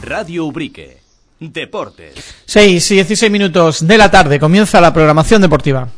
Radio Ubrique. Deportes. 6 y 16 minutos de la tarde. Comienza la programación deportiva.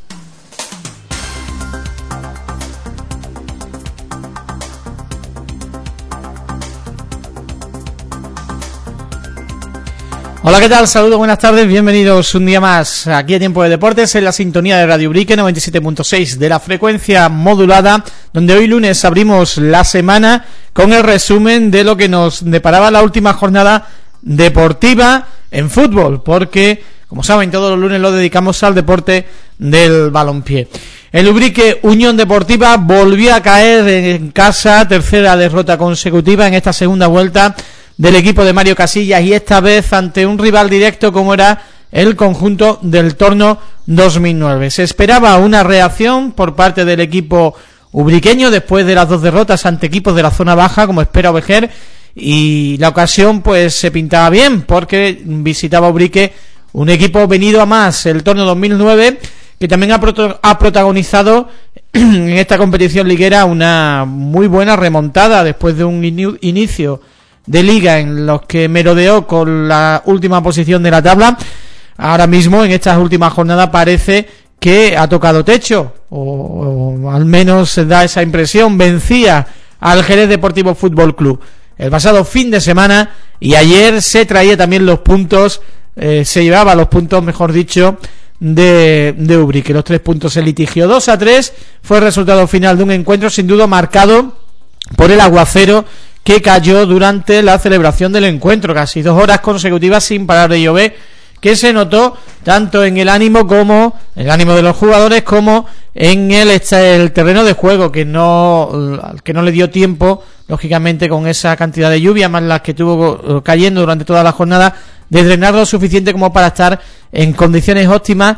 Hola, ¿qué tal? Saludos, buenas tardes, bienvenidos un día más aquí a Tiempo de Deportes en la sintonía de Radio Ubrique 97.6 de la frecuencia modulada, donde hoy lunes abrimos la semana con el resumen de lo que nos deparaba la última jornada deportiva en fútbol, porque, como saben, todos los lunes lo dedicamos al deporte del balompié. El Ubrique Unión Deportiva volvió a caer en casa, tercera derrota consecutiva en esta segunda vuelta del equipo de Mario Casillas, y esta vez ante un rival directo como era el conjunto del Torno 2009. Se esperaba una reacción por parte del equipo ubriqueño después de las dos derrotas ante equipos de la zona baja, como espera Ovejer, y la ocasión pues se pintaba bien, porque visitaba Ubrique un equipo venido a más, el Torno 2009, que también ha protagonizado en esta competición liguera una muy buena remontada después de un inicio de liga en los que merodeó con la última posición de la tabla. Ahora mismo en estas últimas jornadas parece que ha tocado techo, o al menos se da esa impresión. Vencía al Jerez Deportivo Fútbol Club el pasado fin de semana, y ayer se traía también los puntos, se llevaba los puntos, mejor dicho, de Ubrique. Los 3 puntos se litigió 2-3, fue el resultado final de un encuentro sin duda marcado por el aguacero que cayó durante la celebración del encuentro, casi 2 horas consecutivas sin parar de llover, que se notó tanto en el ánimo de los jugadores como en el terreno de juego, que no le dio tiempo, lógicamente, con esa cantidad de lluvia más las que tuvo cayendo durante toda la jornada, de drenar lo suficiente como para estar en condiciones óptimas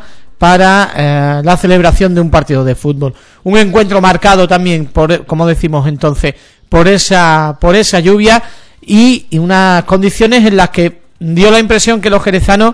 para la celebración de un partido de fútbol. Un encuentro marcado también por, como decimos entonces, por esa lluvia y unas condiciones en las que dio la impresión que los jerezanos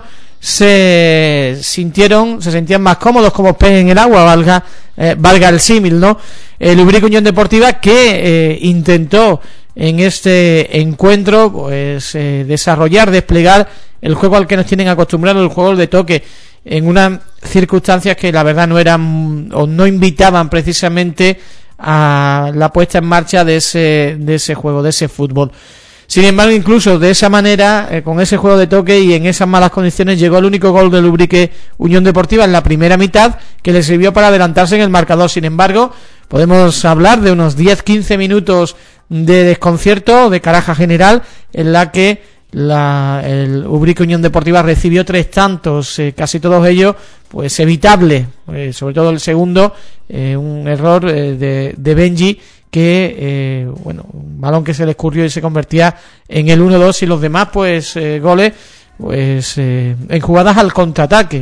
se sentían más cómodos, como pez en el agua, valga el símil, ¿no? El Ubrique Unión Deportiva, que intentó en este encuentro pues desplegar el juego al que nos tienen acostumbrados, el juego de toque, en unas circunstancias que la verdad no eran o no invitaban precisamente a la puesta en marcha de ese juego, de ese fútbol. Sin embargo, incluso de esa manera, con ese juego de toque y en esas malas condiciones, llegó el único gol del Ubrique Unión Deportiva en la primera mitad, que le sirvió para adelantarse en el marcador. Sin embargo, podemos hablar de unos 10-15 minutos de desconcierto, de caraja general, en la que el Ubrique Unión Deportiva recibió 3 tantos, casi todos ellos pues evitable, sobre todo el segundo, un error de Benji, que un balón que se le escurrió y se convertía en el 1-2, y los demás pues goles pues en jugadas al contraataque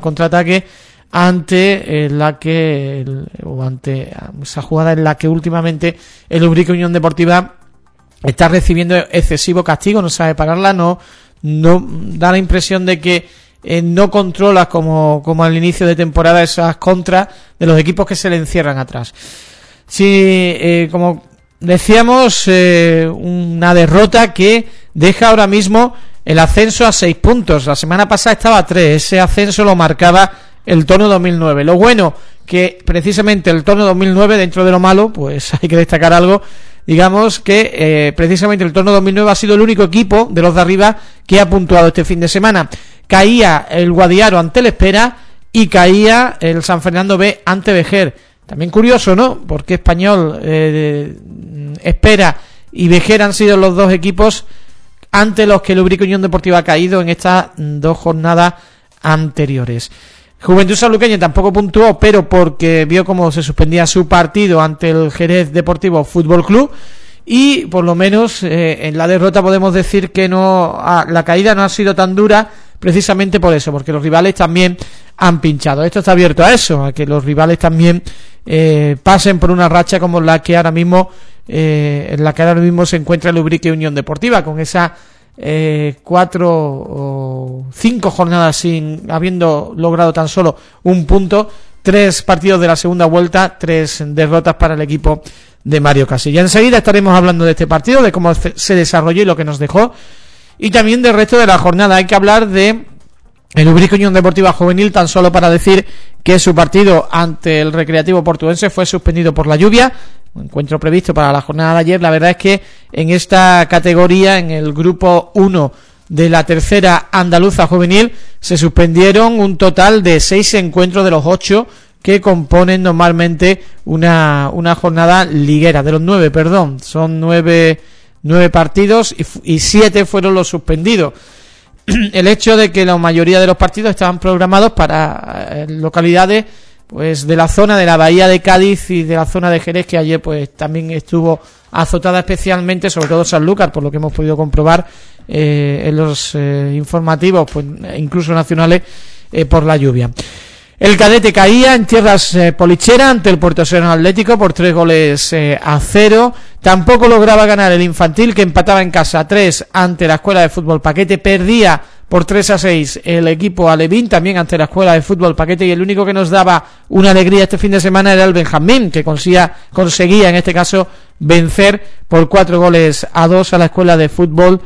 ante esa jugada en la que últimamente el Ubrique Unión Deportiva está recibiendo excesivo castigo, no sabe pararla, no da la impresión de que no controla como al inicio de temporada esas contras de los equipos que se le encierran atrás. Sí, como decíamos, una derrota que deja ahora mismo el ascenso a 6 puntos. La semana pasada estaba a 3, ese ascenso lo marcaba el Torno 2009. Lo bueno, que precisamente el Torno 2009, dentro de lo malo, pues hay que destacar algo, digamos que precisamente el Torno 2009 ha sido el único equipo de los de arriba que ha puntuado este fin de semana. Caía el Guadiaro ante el Espera y caía el San Fernando B ante Vejer. También curioso, ¿no? Porque Español, Espera y Vejer han sido los dos equipos ante los que el Ubrique Unión Deportiva ha caído en estas 2 jornadas anteriores. Juventud Sanluqueña tampoco puntuó, pero porque vio cómo se suspendía su partido ante el Jerez Deportivo Fútbol Club, y por lo menos en la derrota podemos decir que la caída no ha sido tan dura, precisamente por eso, porque los rivales también han pinchado. Esto está abierto a eso, a que los rivales también pasen por una racha como la que ahora mismo se encuentra el Ubrique Unión Deportiva, con esa 4 o 5 jornadas habiendo logrado tan solo un punto, 3 partidos de la segunda vuelta, 3 derrotas para el equipo de Mario Casillas. Enseguida estaremos hablando de este partido, de cómo se desarrolló y lo que nos dejó, y también del resto de la jornada. Hay que hablar de el Ubrique Unión Deportiva Juvenil, tan solo para decir que su partido ante el Recreativo Portuense fue suspendido por la lluvia, un encuentro previsto para la jornada de ayer. La verdad es que en esta categoría, en el grupo 1 de la tercera andaluza juvenil, se suspendieron un total de 6 encuentros de los 8 que componen normalmente una jornada liguera. De los 9, perdón, son 9 partidos y 7 fueron los suspendidos. El hecho de que la mayoría de los partidos estaban programados para localidades pues de la zona de la Bahía de Cádiz y de la zona de Jerez, que ayer pues también estuvo azotada especialmente, sobre todo Sanlúcar, por lo que hemos podido comprobar en los informativos, pues incluso nacionales, por la lluvia. El cadete caía en tierras Polichera ante el Puerto Serrano Atlético por 3-0. Tampoco lograba ganar el infantil, que empataba en casa 3 ante la Escuela de Fútbol Paquete. Perdía por 3-6 el equipo alevín, también ante la Escuela de Fútbol Paquete, y el único que nos daba una alegría este fin de semana era el Benjamín, que conseguía en este caso vencer por 4-2 a la Escuela de Fútbol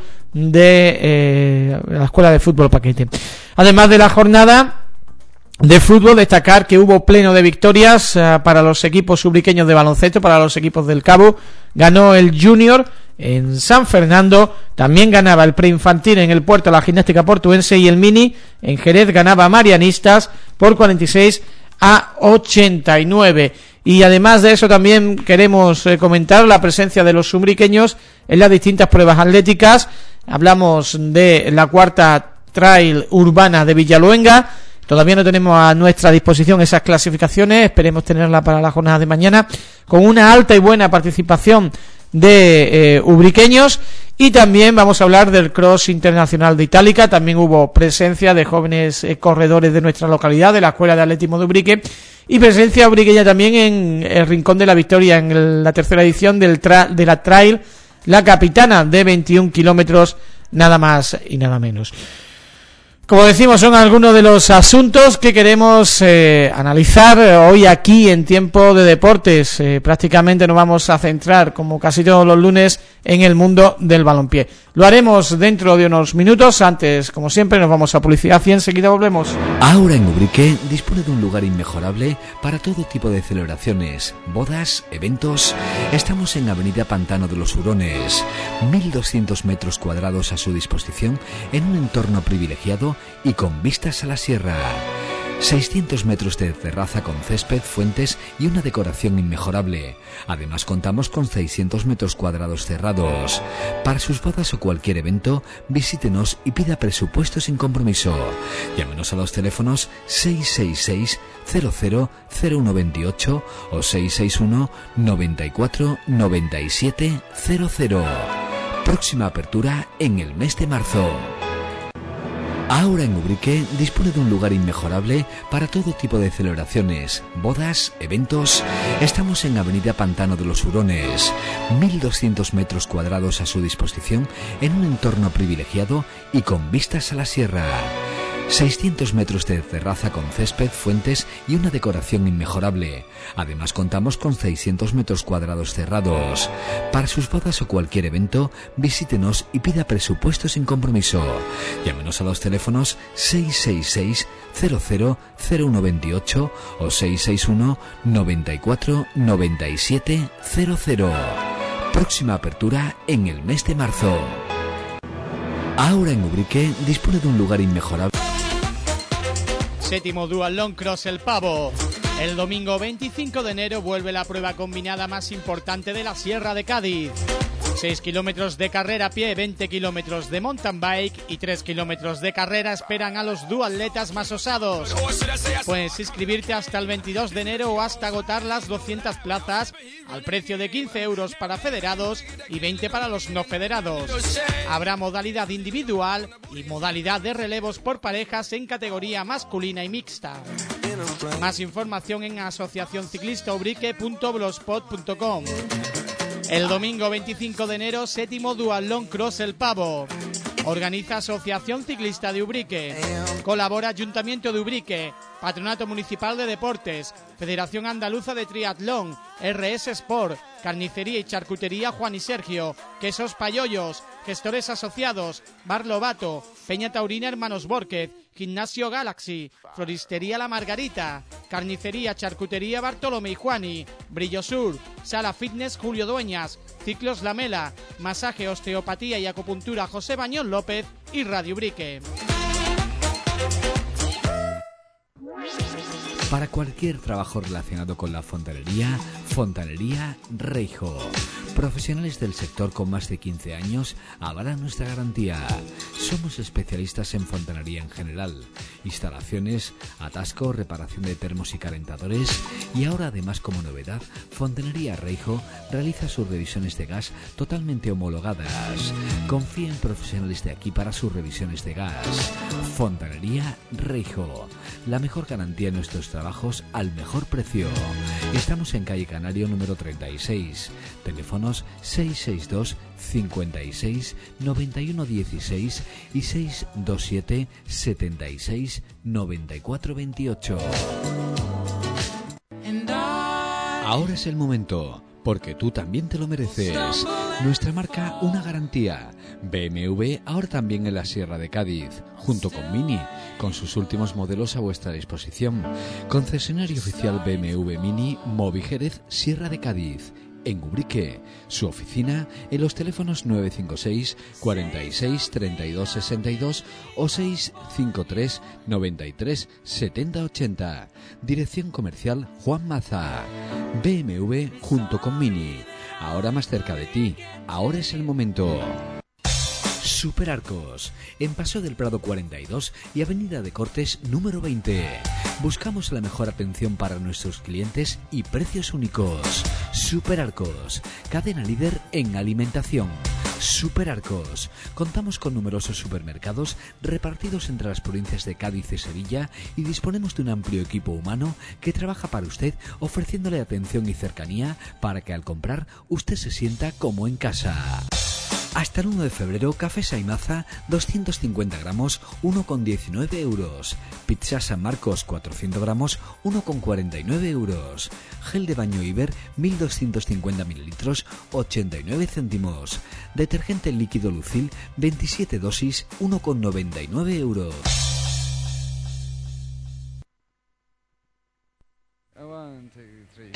la Escuela de Fútbol Paquete. Además de la jornada de fútbol, destacar que hubo pleno de victorias para los equipos ubriqueños de baloncesto, para los equipos del Cabo. Ganó el Junior en San Fernando, también ganaba el preinfantil en el Puerto la Gimnástica Portuense, y el Mini en Jerez ganaba a Marianistas por 46-89. Y además de eso también queremos comentar la presencia de los ubriqueños en las distintas pruebas atléticas. Hablamos de la cuarta trail urbana de Villaluenga. Todavía no tenemos a nuestra disposición esas clasificaciones, esperemos tenerla para la jornada de mañana, con una alta y buena participación de ubriqueños. Y también vamos a hablar del Cross Internacional de Itálica. También hubo presencia de jóvenes corredores de nuestra localidad, de la Escuela de Atletismo de Ubrique, y presencia ubriqueña también en el Rincón de la Victoria, en la tercera edición de la Trail La Capitana, de 21 kilómetros, nada más y nada menos. Como decimos, son algunos de los asuntos que queremos analizar hoy aquí en Tiempo de Deportes. Prácticamente nos vamos a centrar, como casi todos los lunes, en el mundo del balompié. Lo haremos dentro de unos minutos. Antes, como siempre, nos vamos a publicidad y enseguida volvemos. Ahora en Ubrique dispone de un lugar inmejorable para todo tipo de celebraciones, bodas, eventos. Estamos en Avenida Pantano de los Hurones, 1.200 metros cuadrados a su disposición, en un entorno privilegiado y con vistas a la sierra. 600 metros de terraza con césped, fuentes y una decoración inmejorable. Además contamos con 600 metros cuadrados cerrados. Para sus bodas o cualquier evento, visítenos y pida presupuesto sin compromiso. Llámenos a los teléfonos 666 000128 o 661 94 97 00. Próxima apertura en el mes de marzo. Ahora en Ubrique dispone de un lugar inmejorable para todo tipo de celebraciones, bodas, eventos. Estamos en Avenida Pantano de los Hurones, 1.200 metros cuadrados a su disposición, en un entorno privilegiado y con vistas a la sierra. 600 metros de terraza con césped, fuentes y una decoración inmejorable. Además contamos con 600 metros cuadrados cerrados. Para sus bodas o cualquier evento, visítenos y pida presupuesto sin compromiso. Llámenos a los teléfonos 666 000128 o 661 94 97 00. Próxima apertura en el mes de marzo. Ahora en Ubrique dispone de un lugar inmejorable. Séptimo Dual Long Cross El Pavo. El domingo 25 de enero vuelve la prueba combinada más importante de la Sierra de Cádiz. 6 kilómetros de carrera a pie, 20 kilómetros de mountain bike y 3 kilómetros de carrera esperan a los duatletas más osados. Puedes inscribirte hasta el 22 de enero o hasta agotar las 200 plazas al precio de 15 euros para federados y 20 para los no federados. Habrá modalidad individual y modalidad de relevos por parejas en categoría masculina y mixta. Más información en asociacionciclistaubrique.blogspot.com. El domingo 25 de enero, séptimo Dual Long Cross El Pavo. Organiza Asociación Ciclista de Ubrique. Colabora Ayuntamiento de Ubrique, Patronato Municipal de Deportes, Federación Andaluza de Triatlón, RS Sport, Carnicería y Charcutería Juan y Sergio, Quesos Payollos, Gestores Asociados, Bar Lobato, Peña Taurina Hermanos Bórquez, Gimnasio Galaxy, Floristería La Margarita, Carnicería, Charcutería Bartolomé y Juani, Brillo Sur, Sala Fitness Julio Dueñas, Ciclos La Mela, Masaje, Osteopatía y Acupuntura José Bañón López y Radio Ubrique. Para cualquier trabajo relacionado con la fontanería, Fontanería Reijo. Profesionales del sector con más de 15 años avalan nuestra garantía. Somos especialistas en fontanería en general, instalaciones, atasco, reparación de termos y calentadores, y ahora además como novedad, Fontanería Reijo realiza sus revisiones de gas totalmente homologadas. Confía en profesionales de aquí para sus revisiones de gas. Fontanería Reijo, la mejor garantía en nuestros trabajos al mejor precio. Estamos en calle Canario número 36, teléfonos 662 56 91 16 y 627 76 94 28. Ahora es el momento, porque tú también te lo mereces. Nuestra marca, una garantía. BMW ahora también en la Sierra de Cádiz, junto con Mini, con sus últimos modelos a vuestra disposición. Concesionario oficial BMW Mini, Movi Jerez, Sierra de Cádiz. En Ubrique, su oficina en los teléfonos 956 46 32 62 o 653 93 70 80. Dirección comercial Juan Maza. BMW junto con Mini. Ahora más cerca de ti. Ahora es el momento. Superarcos, en Paseo del Prado 42 y Avenida de Cortes número 20. Buscamos la mejor atención para nuestros clientes y precios únicos. Superarcos, cadena líder en alimentación. Superarcos, contamos con numerosos supermercados repartidos entre las provincias de Cádiz y Sevilla y disponemos de un amplio equipo humano que trabaja para usted, ofreciéndole atención y cercanía para que al comprar usted se sienta como en casa. Hasta el 1 de febrero, café Saimaza, 250 gramos, 1,19 euros. Pizza San Marcos, 400 gramos, 1,49 euros. Gel de baño Iber, 1250 mililitros, 89 céntimos. Detergente líquido Lucil, 27 dosis, 1,99 euros. One, two, three.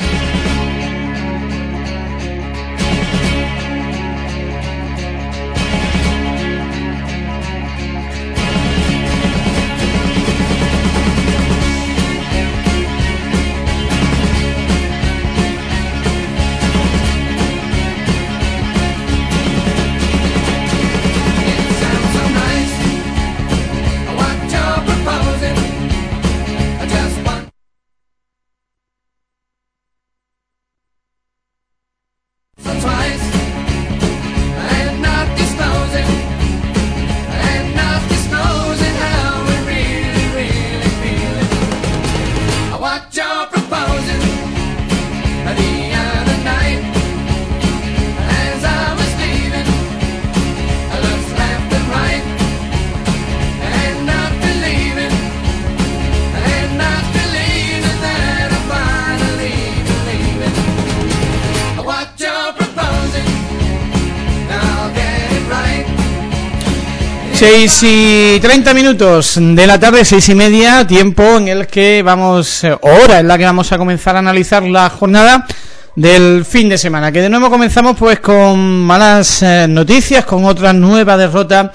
Seis y 30 minutos de la tarde, 6:30, tiempo en el que hora en la que vamos a comenzar a analizar la jornada del fin de semana, que de nuevo comenzamos pues con malas noticias, con otra nueva derrota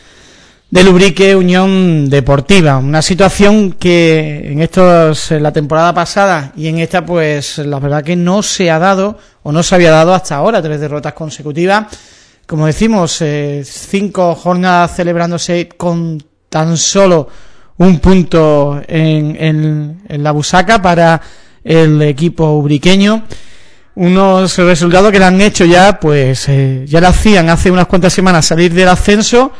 del Ubrique Unión Deportiva, una situación que en la temporada pasada y en esta pues la verdad que no se ha dado o no se había dado hasta ahora, 3 derrotas consecutivas. Como decimos, 5 jornadas celebrándose con tan solo un punto en la busaca para el equipo ubriqueño. Unos resultados que le han hecho ya le hacían hace unas cuantas semanas salir del ascenso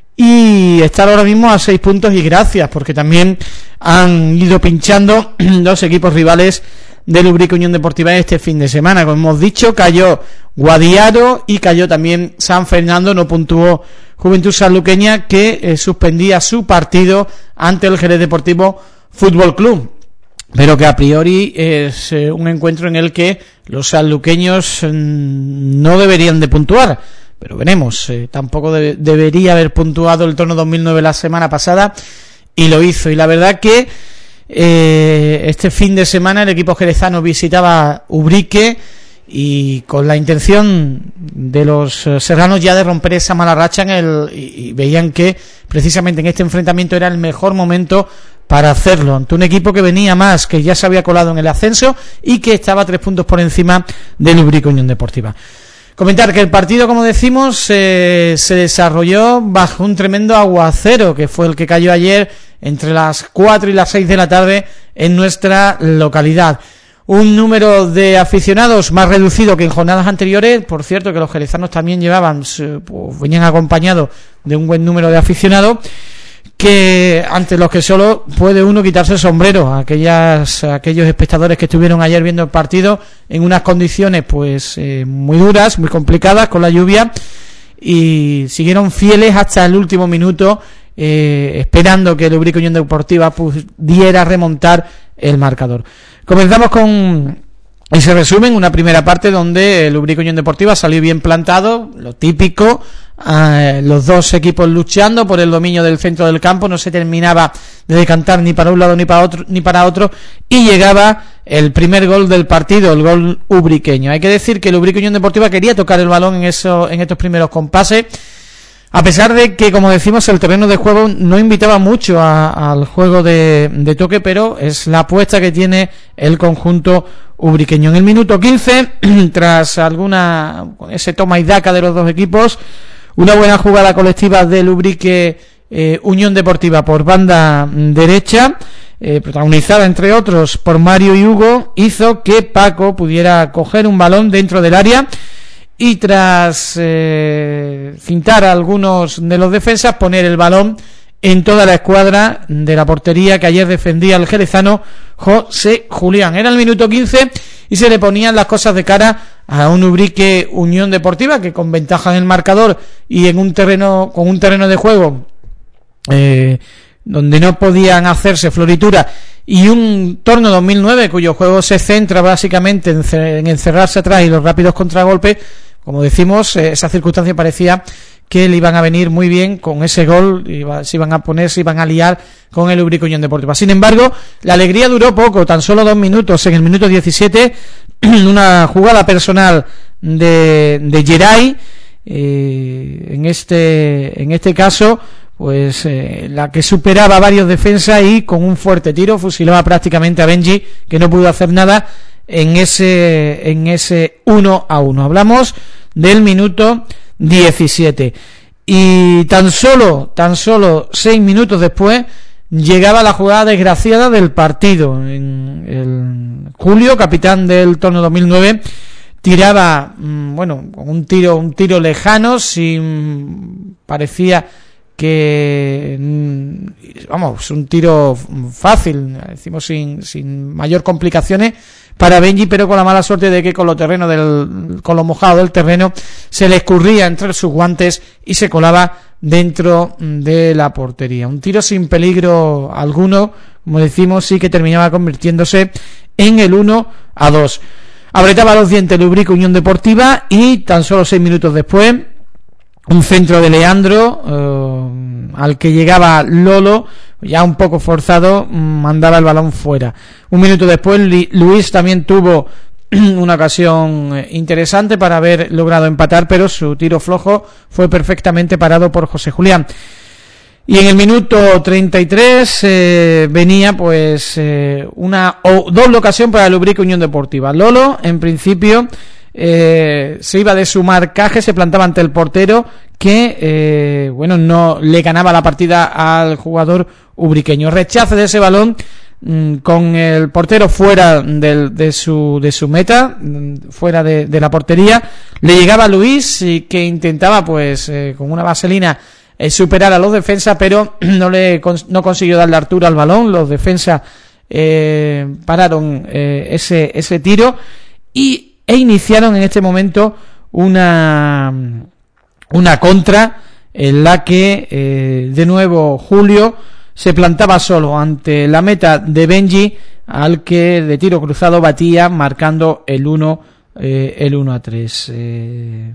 y estar ahora mismo a 6 puntos, y gracias, porque también han ido pinchando los equipos rivales del Ubrique Unión Deportiva este fin de semana. Como hemos dicho, cayó Guadiaro y cayó también San Fernando, no puntuó Juventud Sanluqueña, que suspendía su partido ante el Jerez Deportivo Fútbol Club, pero que a priori es un encuentro en el que los sanluqueños no deberían de puntuar, pero veremos. Tampoco debería haber puntuado el Torno 2009 la semana pasada, y lo hizo. Y la verdad que este fin de semana el equipo jerezano visitaba Ubrique, y con la intención de los serranos ya de romper esa mala racha y veían que precisamente en este enfrentamiento era el mejor momento para hacerlo, ante un equipo que venía más, que ya se había colado en el ascenso y que estaba 3 puntos por encima del Ubrique Unión Deportiva. Comentar que el partido, como decimos, se desarrolló bajo un tremendo aguacero, que fue el que cayó ayer entre las 4 y las 6 de la tarde en nuestra localidad. Un número de aficionados más reducido que en jornadas anteriores. Por cierto, que los jerezanos también venían acompañados de un buen número de aficionados, que ante los que solo puede uno quitarse el sombrero. Aquellos espectadores que estuvieron ayer viendo el partido en unas condiciones pues muy duras, muy complicadas, con la lluvia, y siguieron fieles hasta el último minuto, esperando que el Ubrique Unión Deportiva pudiera remontar el marcador. Comenzamos con ese resumen, una primera parte donde el Ubrique Unión Deportiva salió bien plantado, lo típico, los dos equipos luchando por el dominio del centro del campo, no se terminaba de decantar ni para un lado ni para otro, y llegaba el primer gol del partido, el gol ubriqueño. Hay que decir que el Ubrique Unión Deportiva quería tocar el balón en estos primeros compases, a pesar de que, como decimos, el terreno de juego no invitaba mucho al juego de toque, pero es la apuesta que tiene el conjunto ubriqueño. En el minuto 15, tras ese toma y daca de los dos equipos, una buena jugada colectiva del Ubrique Unión Deportiva por banda derecha, protagonizada entre otros por Mario y Hugo, hizo que Paco pudiera coger un balón dentro del área y tras cintar a algunos de los defensas, poner el balón en toda la escuadra de la portería que ayer defendía el jerezano José Julián. Era el minuto 15 y se le ponían las cosas de cara a un Ubrique Unión Deportiva que, con ventaja en el marcador y con un terreno de juego donde no podían hacerse florituras, y un Torno 2009 cuyo juego se centra básicamente en encerrarse atrás y los rápidos contragolpes, como decimos, esa circunstancia parecía que le iban a venir muy bien con ese gol, se iban a liar con el Ubrique Unión Deportiva. Sin embargo, la alegría duró poco, tan solo 2 minutos. En el minuto 17, una jugada personal de Geray, en este caso, pues la que superaba a varios defensas, y con un fuerte tiro fusilaba prácticamente a Benji, que no pudo hacer nada en ese 1-1. Hablamos del minuto 17, y tan solo 6 minutos después llegaba la jugada desgraciada del partido. En Julio, capitán del Torno 2009, tiraba con un tiro lejano, parecía que un tiro fácil, decimos sin mayor complicaciones para Benji, pero con la mala suerte de que con lo mojado del terreno se le escurría entre sus guantes y se colaba dentro de la portería. Un tiro sin peligro alguno, como decimos, sí que terminaba convirtiéndose en el 1-2. Apretaba los dientes el Ubrique Unión Deportiva, y tan solo 6 minutos después, un centro de Leandro, al que llegaba Lolo, ya un poco forzado, mandaba el balón fuera. Un minuto después, Luis también tuvo una ocasión interesante para haber logrado empatar, pero su tiro flojo fue perfectamente parado por José Julián. Y en el minuto 33 venía una doble ocasión para el Ubrique Unión Deportiva. Lolo, en principio, se iba de su marcaje, se plantaba ante el portero, que no le ganaba la partida al jugador ubriqueño. Rechace de ese balón, con el portero fuera de su meta, fuera de la portería. Le llegaba Luis, y que intentaba con una vaselina superar a los defensas, pero no consiguió darle altura al balón. Los defensas pararon ese tiro e iniciaron en este momento una contra en la que de nuevo Julio se plantaba solo ante la meta de Benji, al que de tiro cruzado batía, marcando el 1-3.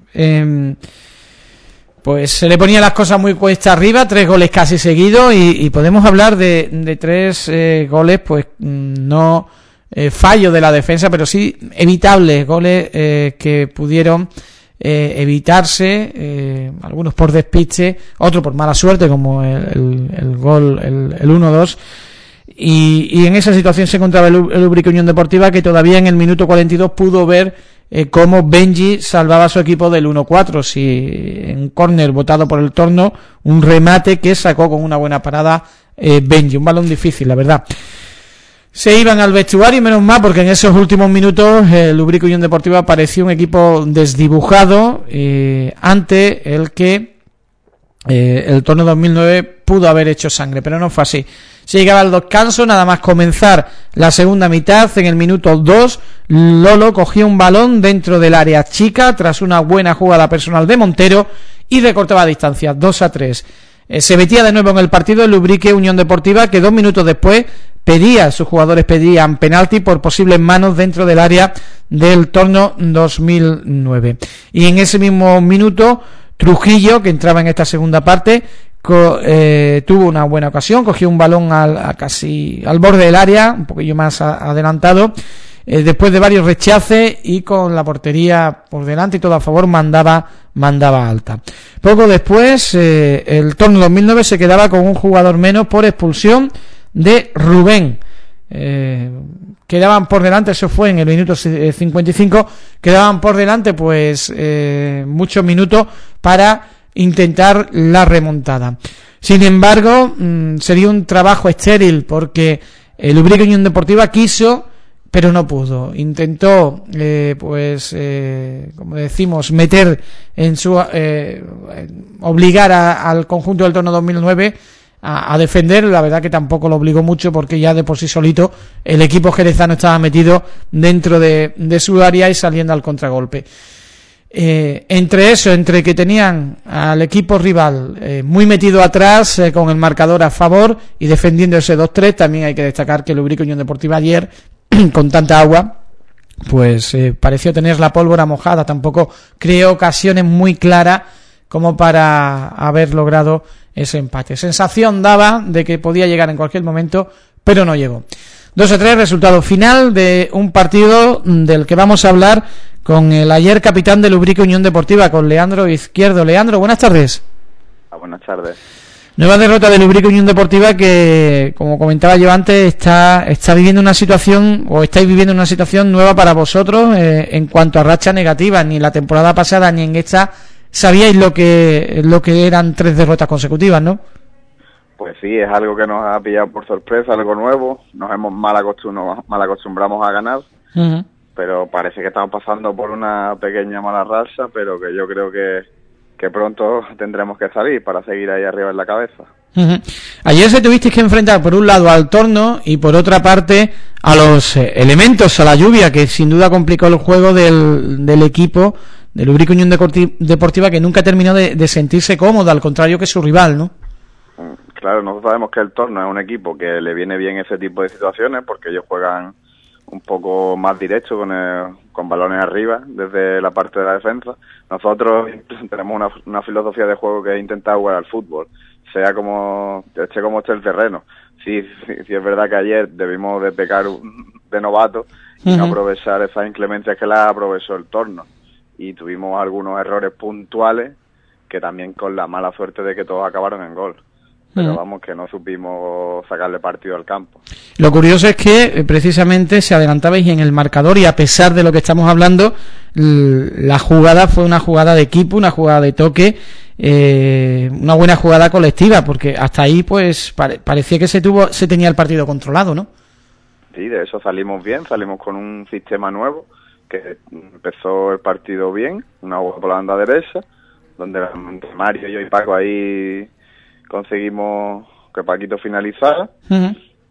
Pues se le ponían las cosas muy cuesta arriba, 3 goles casi seguidos, y podemos hablar de 3 goles, pues no fallo de la defensa, pero sí evitables goles que pudieron evitarse, algunos por despiste, otros por mala suerte, como el gol, el 1-2. Y en esa situación se encontraba el Ubrique Unión Deportiva, que todavía en el minuto 42 pudo ver cómo Benji salvaba a su equipo del 1-4, si en córner botado por el Torno, un remate que sacó con una buena parada Benji, un balón difícil, la verdad. Se iban al vestuario, menos mal, porque en esos últimos minutos el Ubrique Unión Deportiva parecía un equipo desdibujado ante el que el Torno 2009 pudo haber hecho sangre, pero no fue así. Se llegaba al descanso, nada más comenzar la segunda mitad, en el minuto 2, Lolo cogió un balón dentro del área chica tras una buena jugada personal de Montero y recortaba distancia, 2-3. Se metía de nuevo en el partido el Ubrique Unión Deportiva, que 2 minutos después sus jugadores pedían penalti por posibles manos dentro del área del Torno 2009. Y en ese mismo minuto, Trujillo, que entraba en esta segunda parte, tuvo una buena ocasión, cogió un balón casi al borde del área, un poquillo más adelantado, después de varios rechaces y con la portería por delante y todo a favor, mandaba alta. Poco después, el Torno 2009 se quedaba con un jugador menos por expulsión de Rubén. Quedaban por delante, eso fue en el minuto 55, quedaban por delante pues muchos minutos para intentar la remontada. Sin embargo, sería un trabajo estéril, porque el Ubrique Unión Deportiva quiso, pero no pudo. Intentó, como decimos, meter en su obligar al conjunto del Torno 2009 a defender. La verdad que tampoco lo obligó mucho, porque ya de por sí solito el equipo jerezano estaba metido dentro de su área y saliendo al contragolpe. Entre que tenían al equipo rival muy metido atrás, con el marcador a favor y defendiendo ese 2-3, también hay que destacar que el Ubrique Unión Deportiva ayer, con tanta agua, pues pareció tener la pólvora mojada. Tampoco creó ocasiones muy claras como para haber logrado ese empate. Sensación daba de que podía llegar en cualquier momento, pero no llegó. 2-3, resultado final de un partido del que vamos a hablar con el ayer capitán del Ubrique Unión Deportiva, con Leandro Izquierdo. Leandro, buenas tardes. Buenas tardes. Nueva derrota del Ubrique Unión Deportiva, que, como comentaba yo antes, está viviendo una situación, o estáis viviendo una situación nueva para vosotros en cuanto a racha negativa. Ni la temporada pasada ni en esta sabíais lo que eran 3 derrotas consecutivas, ¿no? Pues sí, es algo que nos ha pillado por sorpresa, algo nuevo. Nos hemos mal acostumbramos a ganar. Uh-huh. Pero parece que estamos pasando por una pequeña mala racha, pero que yo creo que pronto tendremos que salir para seguir ahí arriba en la cabeza. Uh-huh. Ayer se tuvisteis que enfrentar por un lado al Torno y por otra parte a los elementos, a la lluvia, que sin duda complicó el juego del equipo del Ubrique Unión Deportiva, que nunca terminó de sentirse cómodo, al contrario que su rival, ¿no? Claro, nosotros sabemos que el Torno es un equipo que le viene bien ese tipo de situaciones, porque ellos juegan un poco más directo, con balones arriba desde la parte de la defensa. Nosotros tenemos una filosofía de juego que es intentar jugar al fútbol, sea como esté el terreno. Sí, es verdad que ayer debimos de pecar de novato y no aprovechar esas inclemencias que las aprovechó el Torno, y tuvimos algunos errores puntuales que también con la mala suerte de que todos acabaron en gol. Pero vamos, que no supimos sacarle partido al campo. Lo curioso es que precisamente se adelantabais en el marcador, y a pesar de lo que estamos hablando, la jugada fue una jugada de equipo, una jugada de toque, una buena jugada colectiva, porque hasta ahí pues parecía que se tenía el partido controlado, ¿no? Sí, de eso salimos bien, salimos con un sistema nuevo, que empezó el partido bien, una jugada por la banda derecha, donde Mario, yo y Paco ahí conseguimos que Paquito finalizara. Uh-huh.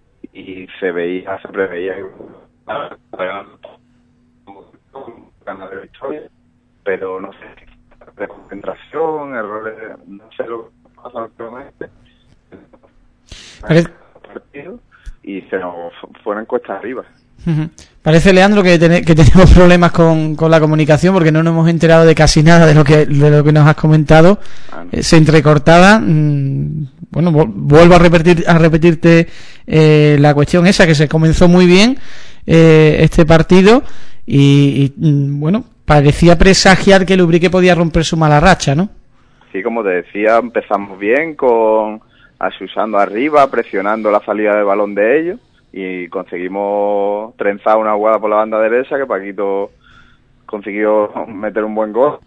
Y se preveía ganar de victoria, pero no sé, de concentración, errores, no sé lo que pasa actualmente, y se nos fueron cuesta arriba. Parece, Leandro, que tenemos problemas con la comunicación, porque no nos hemos enterado de casi nada de lo que nos has comentado. Se entrecortaba. Bueno, vuelvo a repetirte la cuestión esa, que se comenzó muy bien este partido y bueno, parecía presagiar que el Ubrique podía romper su mala racha, ¿no? Sí, como te decía, empezamos bien con asusando arriba, presionando la salida del balón de ellos, y conseguimos trenzar una jugada por la banda derecha que Paquito consiguió meter un buen gol.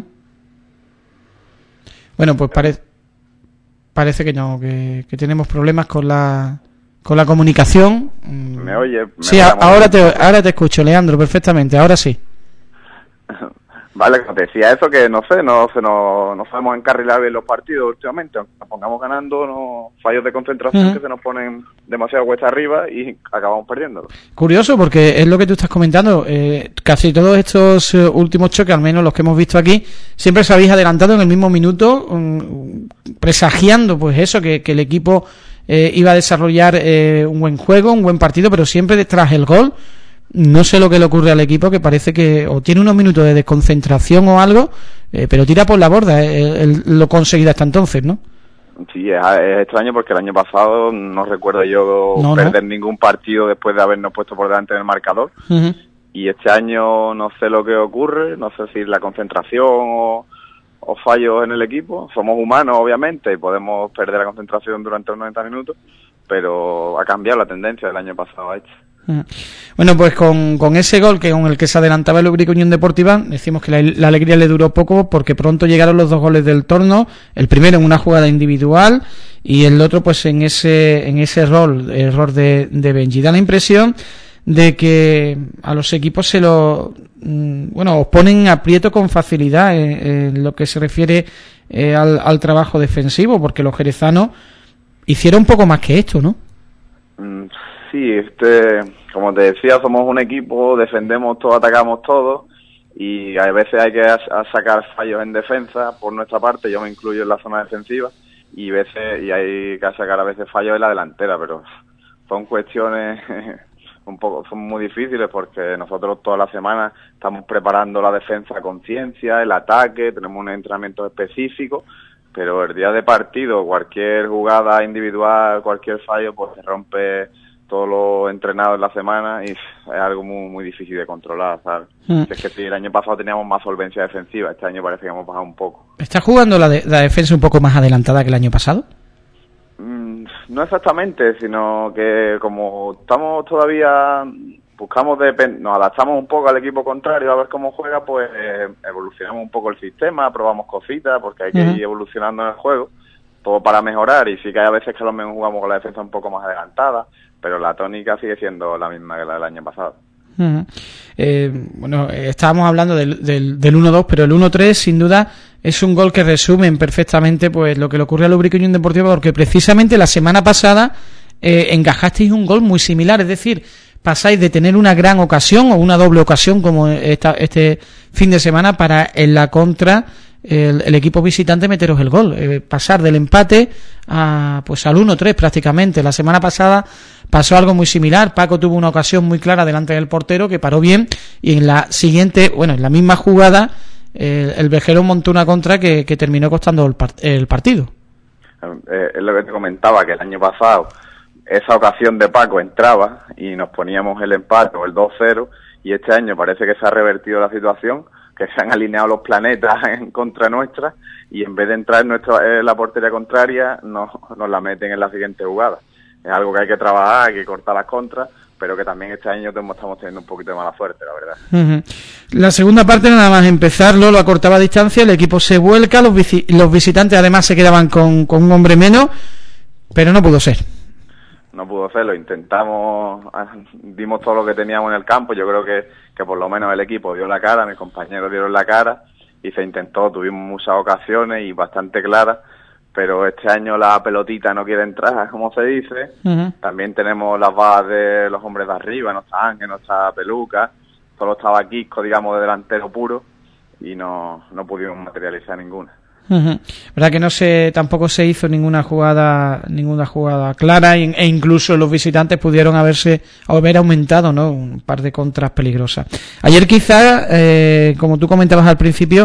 Bueno, pues parece que no, que tenemos problemas con la comunicación. ¿Me oye? Sí, ahora te escucho, Leandro, perfectamente, ahora sí. Vale, como te decía eso, que no sabemos encarrilar bien los partidos últimamente, aunque nos pongamos ganando, fallos de concentración que se nos ponen demasiado cuesta arriba y acabamos perdiéndolo. Curioso, porque es lo que tú estás comentando, casi todos estos últimos choques, al menos los que hemos visto aquí, siempre se habéis adelantado en el mismo minuto, presagiando pues eso, que el equipo iba a desarrollar un buen juego, un buen partido, pero siempre tras el gol. No sé lo que le ocurre al equipo, que parece que o tiene unos minutos de desconcentración o algo, pero tira por la borda lo conseguido hasta entonces, ¿no? Sí, es extraño, porque el año pasado no recuerdo yo perder ningún partido después de habernos puesto por delante del marcador. Y este año no sé lo que ocurre, no sé si la concentración o fallos en el equipo. Somos humanos, obviamente, y podemos perder la concentración durante los 90 minutos, pero ha cambiado la tendencia del año pasado a este. Bueno, pues con ese gol con el que se adelantaba el Ubrique Unión Deportiva, decimos que la alegría le duró poco, porque pronto llegaron los 2 goles del Torno, el primero en una jugada individual y el otro pues en ese error de Benji. Da la impresión de que a los equipos os ponen aprieto con facilidad en lo que se refiere al trabajo defensivo, porque los jerezanos hicieron un poco más que esto, ¿no? Sí, como te decía, somos un equipo, defendemos todo, atacamos todo, y a veces hay que sacar fallos en defensa por nuestra parte, yo me incluyo en la zona defensiva, y hay que sacar a veces fallos en la delantera, pero son cuestiones son muy difíciles, porque nosotros toda la semana estamos preparando la defensa a conciencia, el ataque, tenemos un entrenamiento específico, pero el día de partido, cualquier jugada individual, cualquier fallo, pues se rompe todo lo entrenado en la semana, y es algo muy, muy difícil de controlar, ¿sabes? Es que sí, el año pasado teníamos más solvencia defensiva, este año parece que hemos bajado un poco. ¿Está jugando la defensa un poco más adelantada que el año pasado? No exactamente, sino que como estamos todavía, nos adaptamos un poco al equipo contrario a ver cómo juega, pues evolucionamos un poco el sistema, probamos cositas, porque hay que ir evolucionando en el juego, todo para mejorar, y sí que hay a veces que a lo mejor jugamos con la defensa un poco más adelantada, pero la tónica sigue siendo la misma que la del año pasado. Bueno, estábamos hablando del 1-2, pero el 1-3 sin duda es un gol que resume perfectamente pues lo que le ocurre al Ubrique Unión Deportiva, porque precisamente la semana pasada encajasteis un gol muy similar, es decir, pasáis de tener una gran ocasión o una doble ocasión como este fin de semana para en la contra el equipo visitante meteros el gol, pasar del empate al 1-3 prácticamente. La semana pasada pasó algo muy similar. Paco tuvo una ocasión muy clara delante del portero que paró bien, y en la siguiente, en la misma jugada, el Vejero montó una contra que terminó costando el partido. Es lo que te comentaba, que el año pasado esa ocasión de Paco entraba y nos poníamos el empate o el 2-0, y este año parece que se ha revertido la situación, que se han alineado los planetas en contra nuestra, y en vez de entrar en la portería contraria nos la meten en la siguiente jugada. Es algo que hay que trabajar, hay que cortar las contras, pero que también este año estamos teniendo un poquito de mala suerte, la verdad. La segunda parte, nada más empezarlo, lo acortaba a distancia, el equipo se vuelca, los visitantes además se quedaban con un hombre menos, pero no pudo ser. No pudo ser, lo intentamos, dimos todo lo que teníamos en el campo. Yo creo que por lo menos el equipo dio la cara, mis compañeros dieron la cara, y se intentó, tuvimos muchas ocasiones y bastante claras, pero este año la pelotita no quiere entrar, como se dice. También tenemos las bajas de los hombres de arriba, no está Ángel, no está Peluca, solo estaba Quisco, digamos, de delantero puro, y no pudimos materializar ninguna. Verdad que tampoco se hizo ninguna jugada clara e incluso los visitantes pudieron haber aumentado, ¿no? Un par de contras peligrosas. Ayer quizás, como tú comentabas al principio,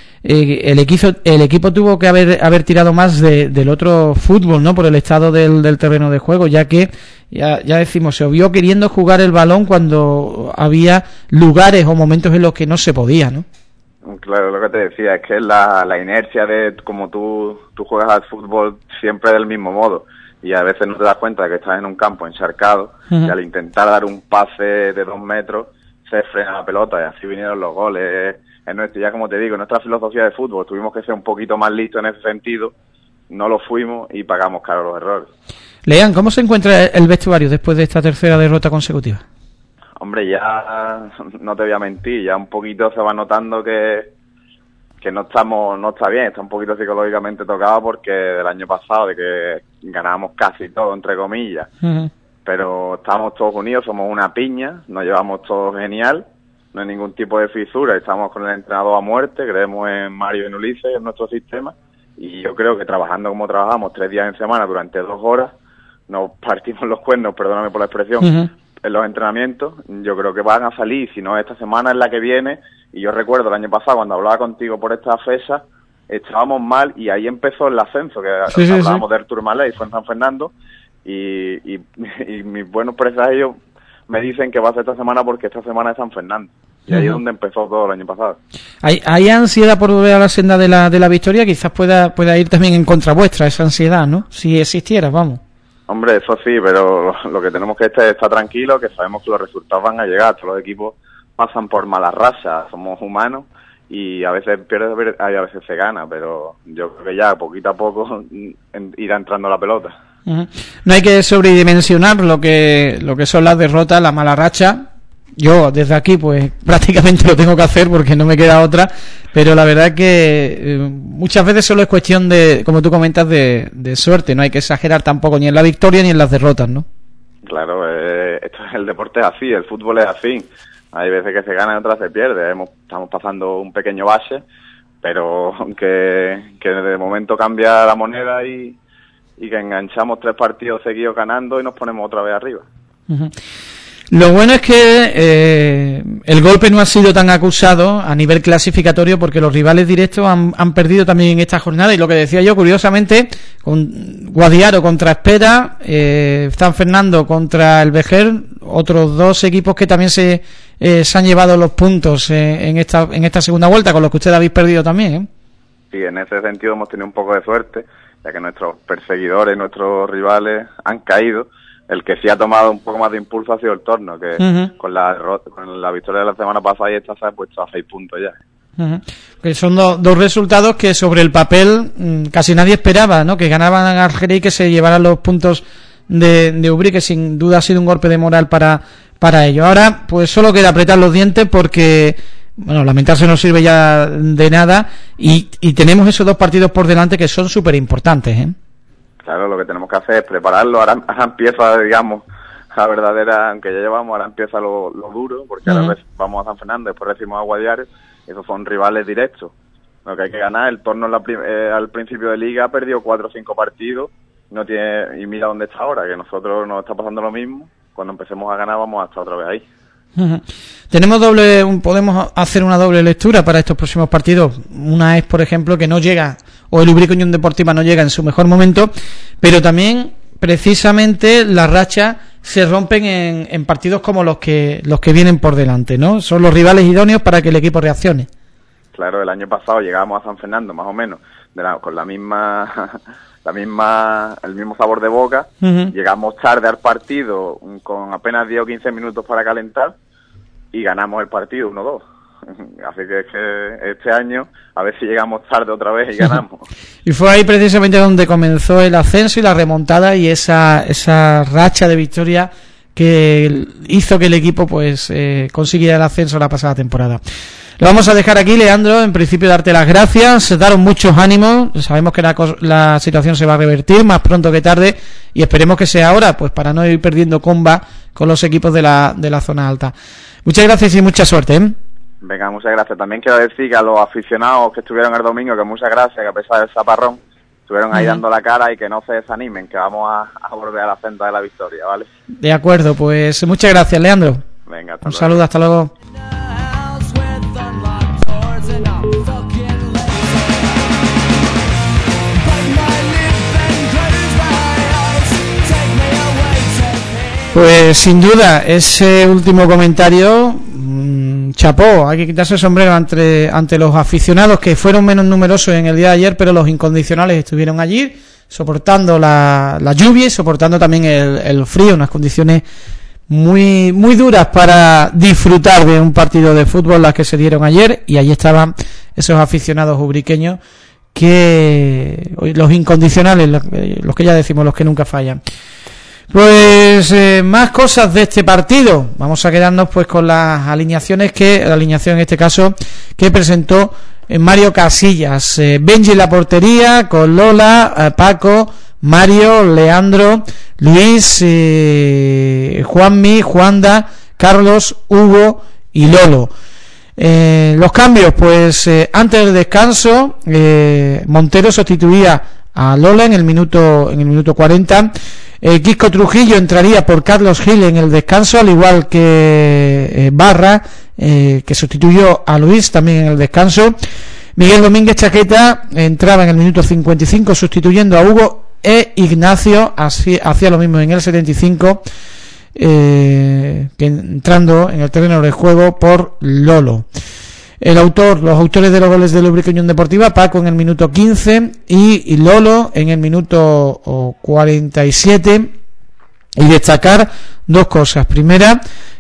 el equipo tuvo que haber tirado más del otro fútbol, ¿no? Por el estado del terreno de juego, ya que ya decimos, se vio queriendo jugar el balón cuando había lugares o momentos en los que no se podía, ¿no? Claro, lo que te decía es que la inercia de como tú juegas al fútbol siempre del mismo modo, y a veces no te das cuenta de que estás en un campo encharcado, y al intentar dar un pase de 2 metros se frena la pelota, y así vinieron los goles. Ya como te digo, nuestra filosofía de fútbol tuvimos que ser un poquito más listos en ese sentido, no lo fuimos y pagamos caro los errores. Lean, ¿cómo se encuentra el vestuario después de esta tercera derrota consecutiva? Hombre, ya no te voy a mentir, ya un poquito se va notando que no está bien, está un poquito psicológicamente tocado porque del año pasado, de que ganábamos casi todo, entre comillas, pero estamos todos unidos, somos una piña, nos llevamos todos genial, no hay ningún tipo de fisura, estamos con el entrenador a muerte, creemos en Mario y en Ulises, en nuestro sistema, y yo creo que trabajando como trabajamos 3 días en semana durante 2 horas, nos partimos los cuernos, perdóname por la expresión, en los entrenamientos, yo creo que van a salir, si no esta semana es la que viene, y yo recuerdo el año pasado cuando hablaba contigo por esta fecha, estábamos mal y ahí empezó el ascenso, que hablábamos de Artur Malé y fue en San Fernando, y mis buenos presagios me dicen que va a ser esta semana porque esta semana es San Fernando, y ahí es donde empezó todo el año pasado. ¿Hay ansiedad por volver a la senda de la victoria? Quizás pueda ir también en contra vuestra esa ansiedad, ¿no? Si existiera, vamos. Hombre, eso sí, pero lo que tenemos que estar tranquilos, que sabemos que los resultados van a llegar. Todos los equipos pasan por malas rachas, somos humanos y a veces pierde y a veces se gana, pero yo creo que ya poquito a poco irá entrando la pelota. No hay que sobredimensionar lo que son las derrotas, la mala racha. Yo desde aquí pues prácticamente lo tengo que hacer porque no me queda otra, pero la verdad que muchas veces solo es cuestión de, como tú comentas, de suerte. No hay que exagerar tampoco ni en la victoria ni en las derrotas, ¿no? Claro, el deporte es así, el fútbol es así. Hay veces que se gana y otras se pierde. Estamos pasando un pequeño bache, pero que de momento cambia la moneda y que enganchamos 3 partidos seguidos ganando y nos ponemos otra vez arriba. Lo bueno es que el golpe no ha sido tan acusado a nivel clasificatorio porque los rivales directos han perdido también en esta jornada, y lo que decía yo, curiosamente, con Guadiaro contra Espera, San Fernando contra el Vejer, otros 2 equipos que también se han llevado los puntos en esta segunda vuelta, con los que ustedes habéis perdido también, ¿eh? Sí, en ese sentido hemos tenido un poco de suerte, ya que nuestros perseguidores, nuestros rivales han caído. El que sí ha tomado un poco más de impulso ha sido el Torno, que con la victoria de la semana pasada y esta se ha puesto a 6 puntos ya. Que son dos resultados que sobre el papel casi nadie esperaba, ¿no? Que ganaban a Argeria y que se llevaran los puntos de Ubrí, que sin duda ha sido un golpe de moral para ellos. Ahora pues solo queda apretar los dientes porque, bueno, lamentarse no sirve ya de nada, y tenemos esos 2 partidos por delante que son súper importantes, ¿eh? Claro, lo que tenemos que hacer es prepararlo. Ahora empieza, digamos, la verdadera, aunque ya llevamos, ahora empieza lo duro, porque ahora vamos a San Fernando, después recibimos a Guadiaro, esos son rivales directos. Lo que hay que ganar, el Torno al principio de liga perdió 4 o 5 partidos, y mira dónde está ahora, que nosotros nos está pasando lo mismo. Cuando empecemos a ganar vamos a estar otra vez ahí. Podemos hacer una doble lectura para estos próximos partidos. Una es, por ejemplo, que no llega, o el Ubrí Unión Deportiva no llega en su mejor momento, pero también precisamente las rachas se rompen en partidos como los que vienen por delante, ¿no? Son los rivales idóneos para que el equipo reaccione. Claro, el año pasado llegábamos a San Fernando más o menos con el mismo sabor de boca. Llegamos tarde al partido con apenas 10 o 15 minutos para calentar y ganamos el partido 1-2. Así que este año a ver si llegamos tarde otra vez y ganamos. Y fue ahí precisamente donde comenzó el ascenso y la remontada, y esa racha de victoria que hizo que el equipo pues consiguiera el ascenso la pasada temporada. Lo vamos a dejar aquí, Leandro. En principio, darte las gracias, daros muchos ánimos. Sabemos que la situación se va a revertir más pronto que tarde, y esperemos que sea ahora, pues para no ir perdiendo comba con los equipos de la zona alta. Muchas gracias y mucha suerte, ¿eh? Venga, muchas gracias. También quiero decir que a los aficionados que estuvieron el domingo, que muchas gracias, que a pesar del zaparrón, estuvieron ahí dando la cara y que no se desanimen, que vamos a volver a la senda de la victoria, ¿vale? De acuerdo, pues muchas gracias, Leandro. Venga, un saludo, hasta luego. Pues sin duda, ese último comentario, chapó, hay que quitarse el sombrero ante los aficionados que fueron menos numerosos en el día de ayer, pero los incondicionales estuvieron allí, soportando la lluvia y soportando también el frío, unas condiciones muy muy duras para disfrutar de un partido de fútbol las que se dieron ayer, y allí estaban esos aficionados ubriqueños, que los incondicionales, los que ya decimos, los que nunca fallan. Pues más cosas de este partido. Vamos a quedarnos pues con las alineaciones la alineación en este caso que presentó Mario Casillas. Benji en la portería con Lola, Paco, Mario, Leandro, Luis, Juanmi, Juanda, Carlos, Hugo y Lolo. Los cambios, pues antes del descanso, Montero sustituía a Lola en el minuto 40. Quisco Trujillo entraría por Carlos Gil en el descanso, al igual que Barra, que sustituyó a Luis también en el descanso. Miguel Domínguez Chaqueta entraba en el minuto 55 sustituyendo a Hugo, e Ignacio hacía lo mismo en el 75, que entrando en el terreno de juego por Lolo. Los autores de los goles del Ubrique Unión Deportiva, Paco en el minuto 15 y Lolo en el minuto 47. Y destacar dos cosas. Primera,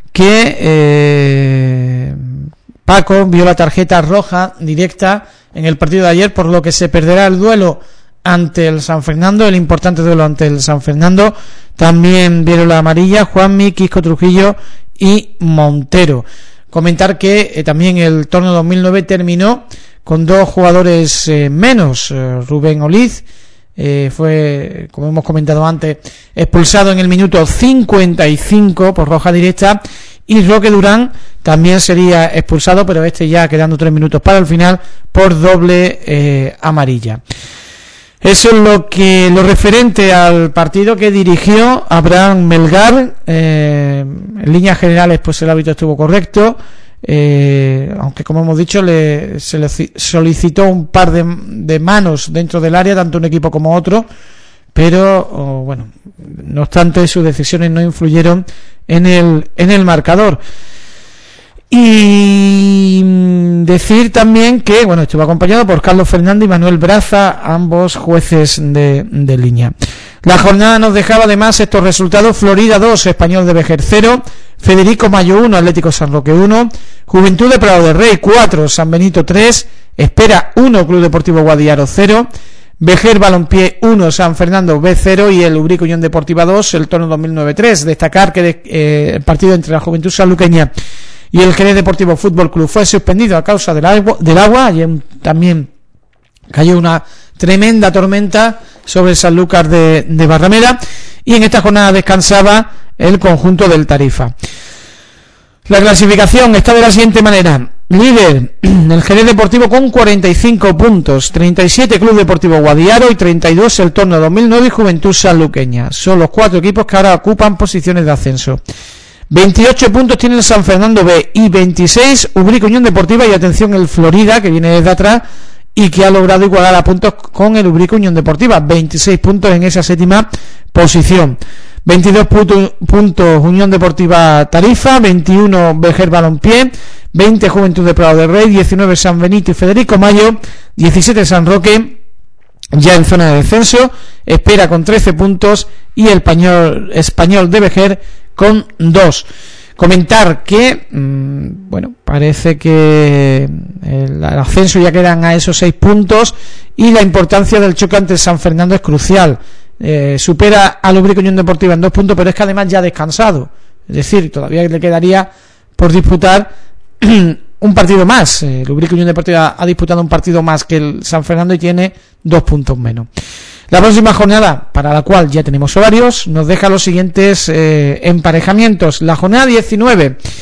que Paco vio la tarjeta roja directa en el partido de ayer, por lo que se perderá el duelo ante el San Fernando, el importante duelo ante el San Fernando. También vieron la amarilla Juanmi, Quisco Trujillo y Montero. Comentar que también el torneo 2009 terminó con dos jugadores menos. Rubén Oliz fue, como hemos comentado antes, expulsado en el minuto 55 por roja directa, y Roque Durán también sería expulsado, pero ya quedando 3 minutos para el final, por doble amarilla. Eso es lo referente al partido que dirigió Abraham Melgar. En líneas generales, pues el árbitro estuvo correcto, aunque como hemos dicho se le solicitó un par de manos dentro del área, tanto un equipo como otro, pero bueno, no obstante sus decisiones no influyeron en el marcador. Y decir también que estuvo acompañado por Carlos Fernández y Manuel Braza, ambos jueces de línea. La jornada nos dejaba además estos resultados: Florida 2, Español de Vejer 0, Federico Mayo 1, Atlético San Roque 1, Juventud de Prado de Rey 4, San Benito 3, Espera 1, Club Deportivo Guadiaro 0, Vejer Balompié 1, San Fernando B 0 y el Ubrique Unión Deportiva 2, el torneo 2009 3. Destacar que el partido entre la Juventud Sanluqueña y el Jerez Deportivo Fútbol Club fue suspendido a causa del agua. Ayer también cayó una tremenda tormenta sobre el Sanlúcar de Barrameda, y en esta jornada descansaba el conjunto del Tarifa. La clasificación está de la siguiente manera: líder el Jerez Deportivo con 45 puntos, 37 Club Deportivo Guadiaro y 32 el Torneo 2009 y Juventud Sanluqueña. Son los 4 equipos que ahora ocupan posiciones de ascenso. 28 puntos tiene el San Fernando B y 26 Ubrique Unión Deportiva, y atención el Florida, que viene desde atrás y que ha logrado igualar a puntos con el Ubrique Unión Deportiva, 26 puntos en esa séptima posición. 22 puntos Unión Deportiva Tarifa, 21 Vejer Balompié, 20 Juventud de Prado de Rey, 19 San Benito y Federico Mayo, 17 San Roque, ya en zona de descenso, Espera con 13 puntos y el Español de Vejer con 2. Comentar que parece que el ascenso ya quedan a esos 6 puntos, y la importancia del choque ante el San Fernando es crucial. Supera al Ubrique Unión Deportiva en 2 puntos, pero es que además ya ha descansado, es decir, todavía le quedaría por disputar un partido más. El Ubrique Unión Deportiva ha disputado un partido más que el San Fernando y tiene 2 puntos menos. La próxima jornada, para la cual ya tenemos horarios, nos deja los siguientes emparejamientos. La jornada 19,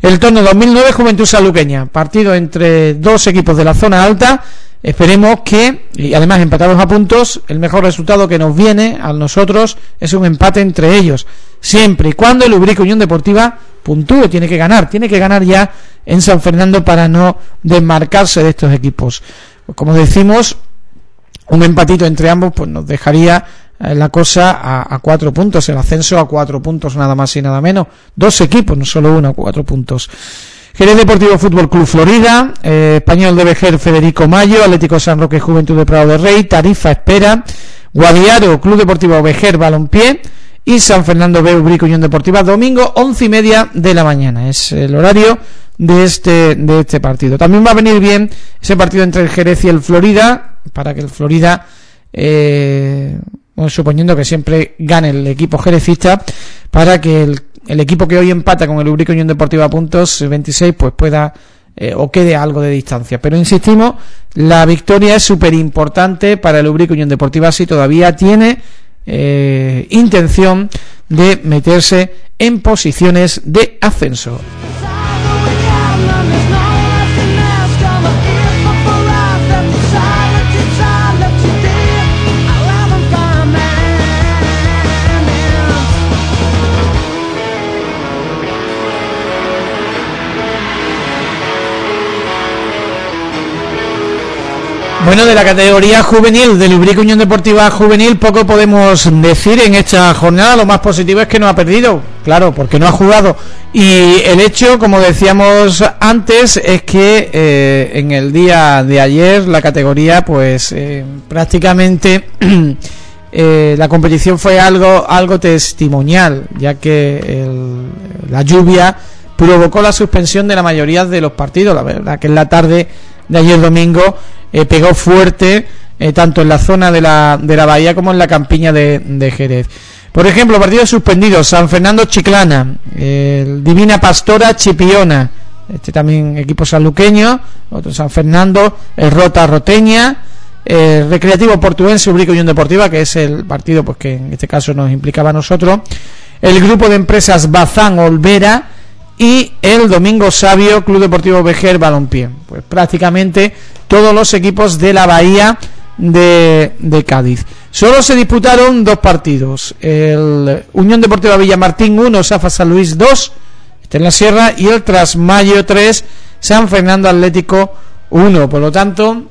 El torneo 2009 Juventud Sanluqueña, partido entre dos equipos de la zona alta. Esperemos que, y además empatados a puntos, el mejor resultado que nos viene a nosotros es un empate entre ellos, siempre y cuando el Ubrique Unión Deportiva puntúe. Tiene que ganar ya en San Fernando para no desmarcarse de estos equipos. Pues como decimos, un empatito entre ambos pues nos dejaría la cosa a 4 puntos, el ascenso a 4 puntos nada más y nada menos. 2 equipos, no solo uno, 4 puntos. Jerez Deportivo Fútbol Club Florida, Español de Vejer Federico Mayo, Atlético San Roque Juventud de Prado de Rey, Tarifa Espera, Guadiaro Club Deportivo Vejer Balompié y San Fernando B Ubrique Unión Deportiva, domingo 11:30 de la mañana. Es el horario de este partido. También va a venir bien ese partido entre el Jerez y el Florida, para que el Florida, suponiendo que siempre gane el equipo jerezista, para que el equipo que hoy empata con el Ubrique Unión Deportiva a puntos 26 pues pueda o quede algo de distancia. Pero insistimos, la victoria es súper importante para el Ubrique Unión Deportiva si todavía tiene intención de meterse en posiciones de ascenso. Bueno, de la categoría juvenil, del Ubrique Unión Deportiva Juvenil, poco podemos decir en esta jornada. Lo más positivo es que no ha perdido, claro, porque no ha jugado. Y el hecho, como decíamos antes, es que en el día de ayer la categoría, pues prácticamente la competición fue algo testimonial, ya que la lluvia provocó la suspensión de la mayoría de los partidos. La verdad que en la tarde de ayer domingo pegó fuerte tanto en la zona de la bahía como en la campiña de Jerez. Por ejemplo, partidos suspendidos: San Fernando Chiclana, el Divina Pastora Chipiona, también equipo sanluqueño, otro San Fernando, el Rota Roteña, Recreativo Portuense Ubrique Unión Deportiva, que es el partido pues que en este caso nos implicaba a nosotros, el grupo de empresas Bazán Olvera y el Domingo Sabio Club Deportivo Vejer Balompié. Pues prácticamente todos los equipos de la bahía de Cádiz. Solo se disputaron 2 partidos: el Unión Deportiva Villamartín 1, Safa San Luis 2, en la Sierra, y el Trasmayo 3, San Fernando Atlético 1. Por lo tanto,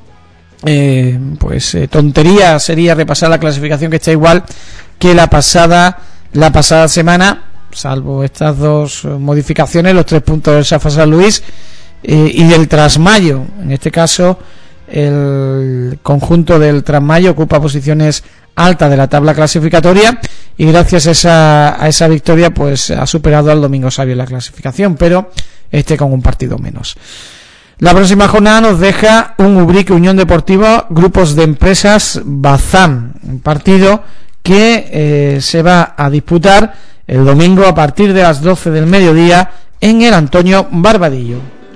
tontería sería repasar la clasificación, que está igual que la pasada semana, salvo estas 2 modificaciones, los 3 puntos del Safa San Luis y del Trasmayo. En este caso, el conjunto del Trasmayo ocupa posiciones altas de la tabla clasificatoria y gracias a esa victoria pues ha superado al Domingo Sabio en la clasificación, pero con un partido menos. La próxima jornada nos deja un Ubrique Unión Deportiva Grupos de Empresas Bazán, un partido que se va a disputar el domingo a partir de las 12 del mediodía en el Antonio Barbadillo.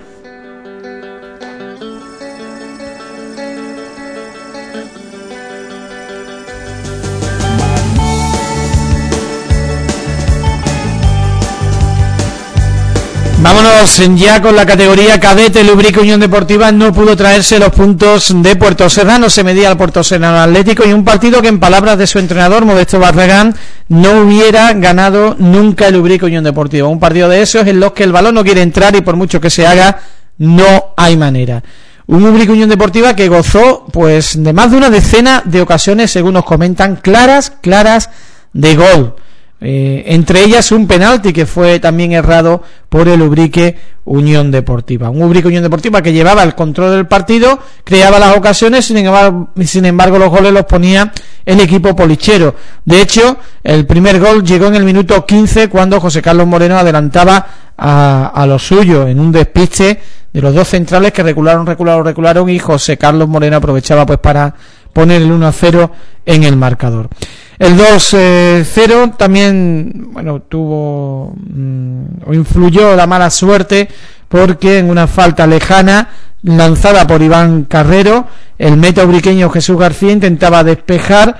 Vámonos ya con la categoría cadete. El Ubrique Unión Deportiva no pudo traerse los puntos de Puerto Serrano, se medía al Puerto Serrano Atlético, y un partido que, en palabras de su entrenador Modesto Barragán, no hubiera ganado nunca el Ubrique Unión Deportiva. Un partido de esos en los que el balón no quiere entrar y por mucho que se haga no hay manera. Un Ubrique Unión Deportiva que gozó pues de más de una decena de ocasiones, según nos comentan, claras de gol. Entre ellas un penalti que fue también errado por el Ubrique Unión Deportiva. Un Ubrique Unión Deportiva que llevaba el control del partido, creaba las ocasiones, sin embargo los goles los ponía el equipo polichero. De hecho, el primer gol llegó en el minuto 15, cuando José Carlos Moreno adelantaba a los suyos en un despiste de los 2 centrales que recularon, y José Carlos Moreno aprovechaba pues para poner el 1-0 en el marcador. El 2-0 también, tuvo o influyó la mala suerte, porque en una falta lejana lanzada por Iván Carrero, el meta ubriqueño Jesús García intentaba despejar,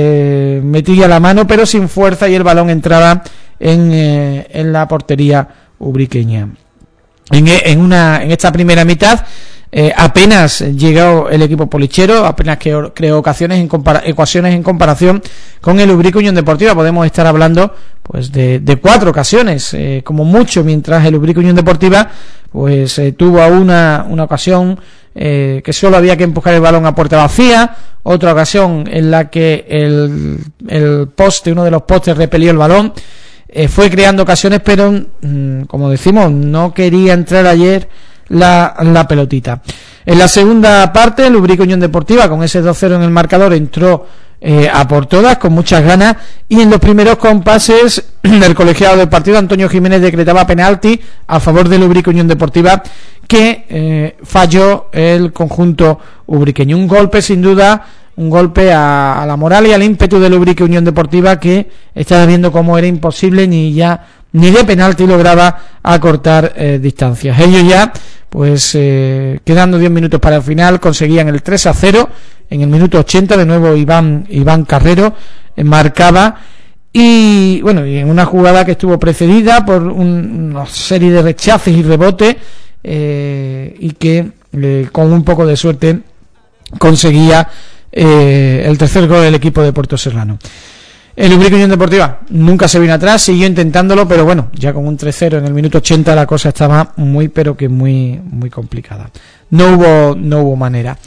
metía la mano pero sin fuerza, y el balón entraba en la portería ubriqueña. En esta primera mitad apenas llegó el equipo polichero, apenas creó ocasiones en comparación con el Ubrique Unión Deportiva. Podemos estar hablando pues de 4 ocasiones como mucho, mientras el Ubrique Unión Deportiva pues tuvo una ocasión que solo había que empujar el balón a puerta vacía, otra ocasión en la que el poste, uno de los postes, repelió el balón. Fue creando ocasiones, pero como decimos, no quería entrar ayer la pelotita. En la segunda parte, el Ubrique Unión Deportiva, con ese 2-0 en el marcador, entró a por todas, con muchas ganas, y en los primeros compases del colegiado del partido, Antonio Jiménez decretaba penalti a favor del Ubrique Unión Deportiva, que falló el conjunto ubriqueño. Un golpe, sin duda, un golpe a la moral y al ímpetu del Ubrique Unión Deportiva, que estaba viendo cómo era imposible ni de penalti lograba acortar distancias. Ellos ya, pues quedando 10 minutos para el final, conseguían el 3-0 en el minuto 80. De nuevo Iván Carrero marcaba, y bueno, y en una jugada que estuvo precedida por una serie de rechaces y rebotes, y que con un poco de suerte conseguía el tercer gol del equipo de Puerto Serrano. El Ubrique Unión Deportiva nunca se vino atrás, siguió intentándolo, pero bueno, ya con un 3-0 en el minuto 80 la cosa estaba muy complicada. No hubo manera.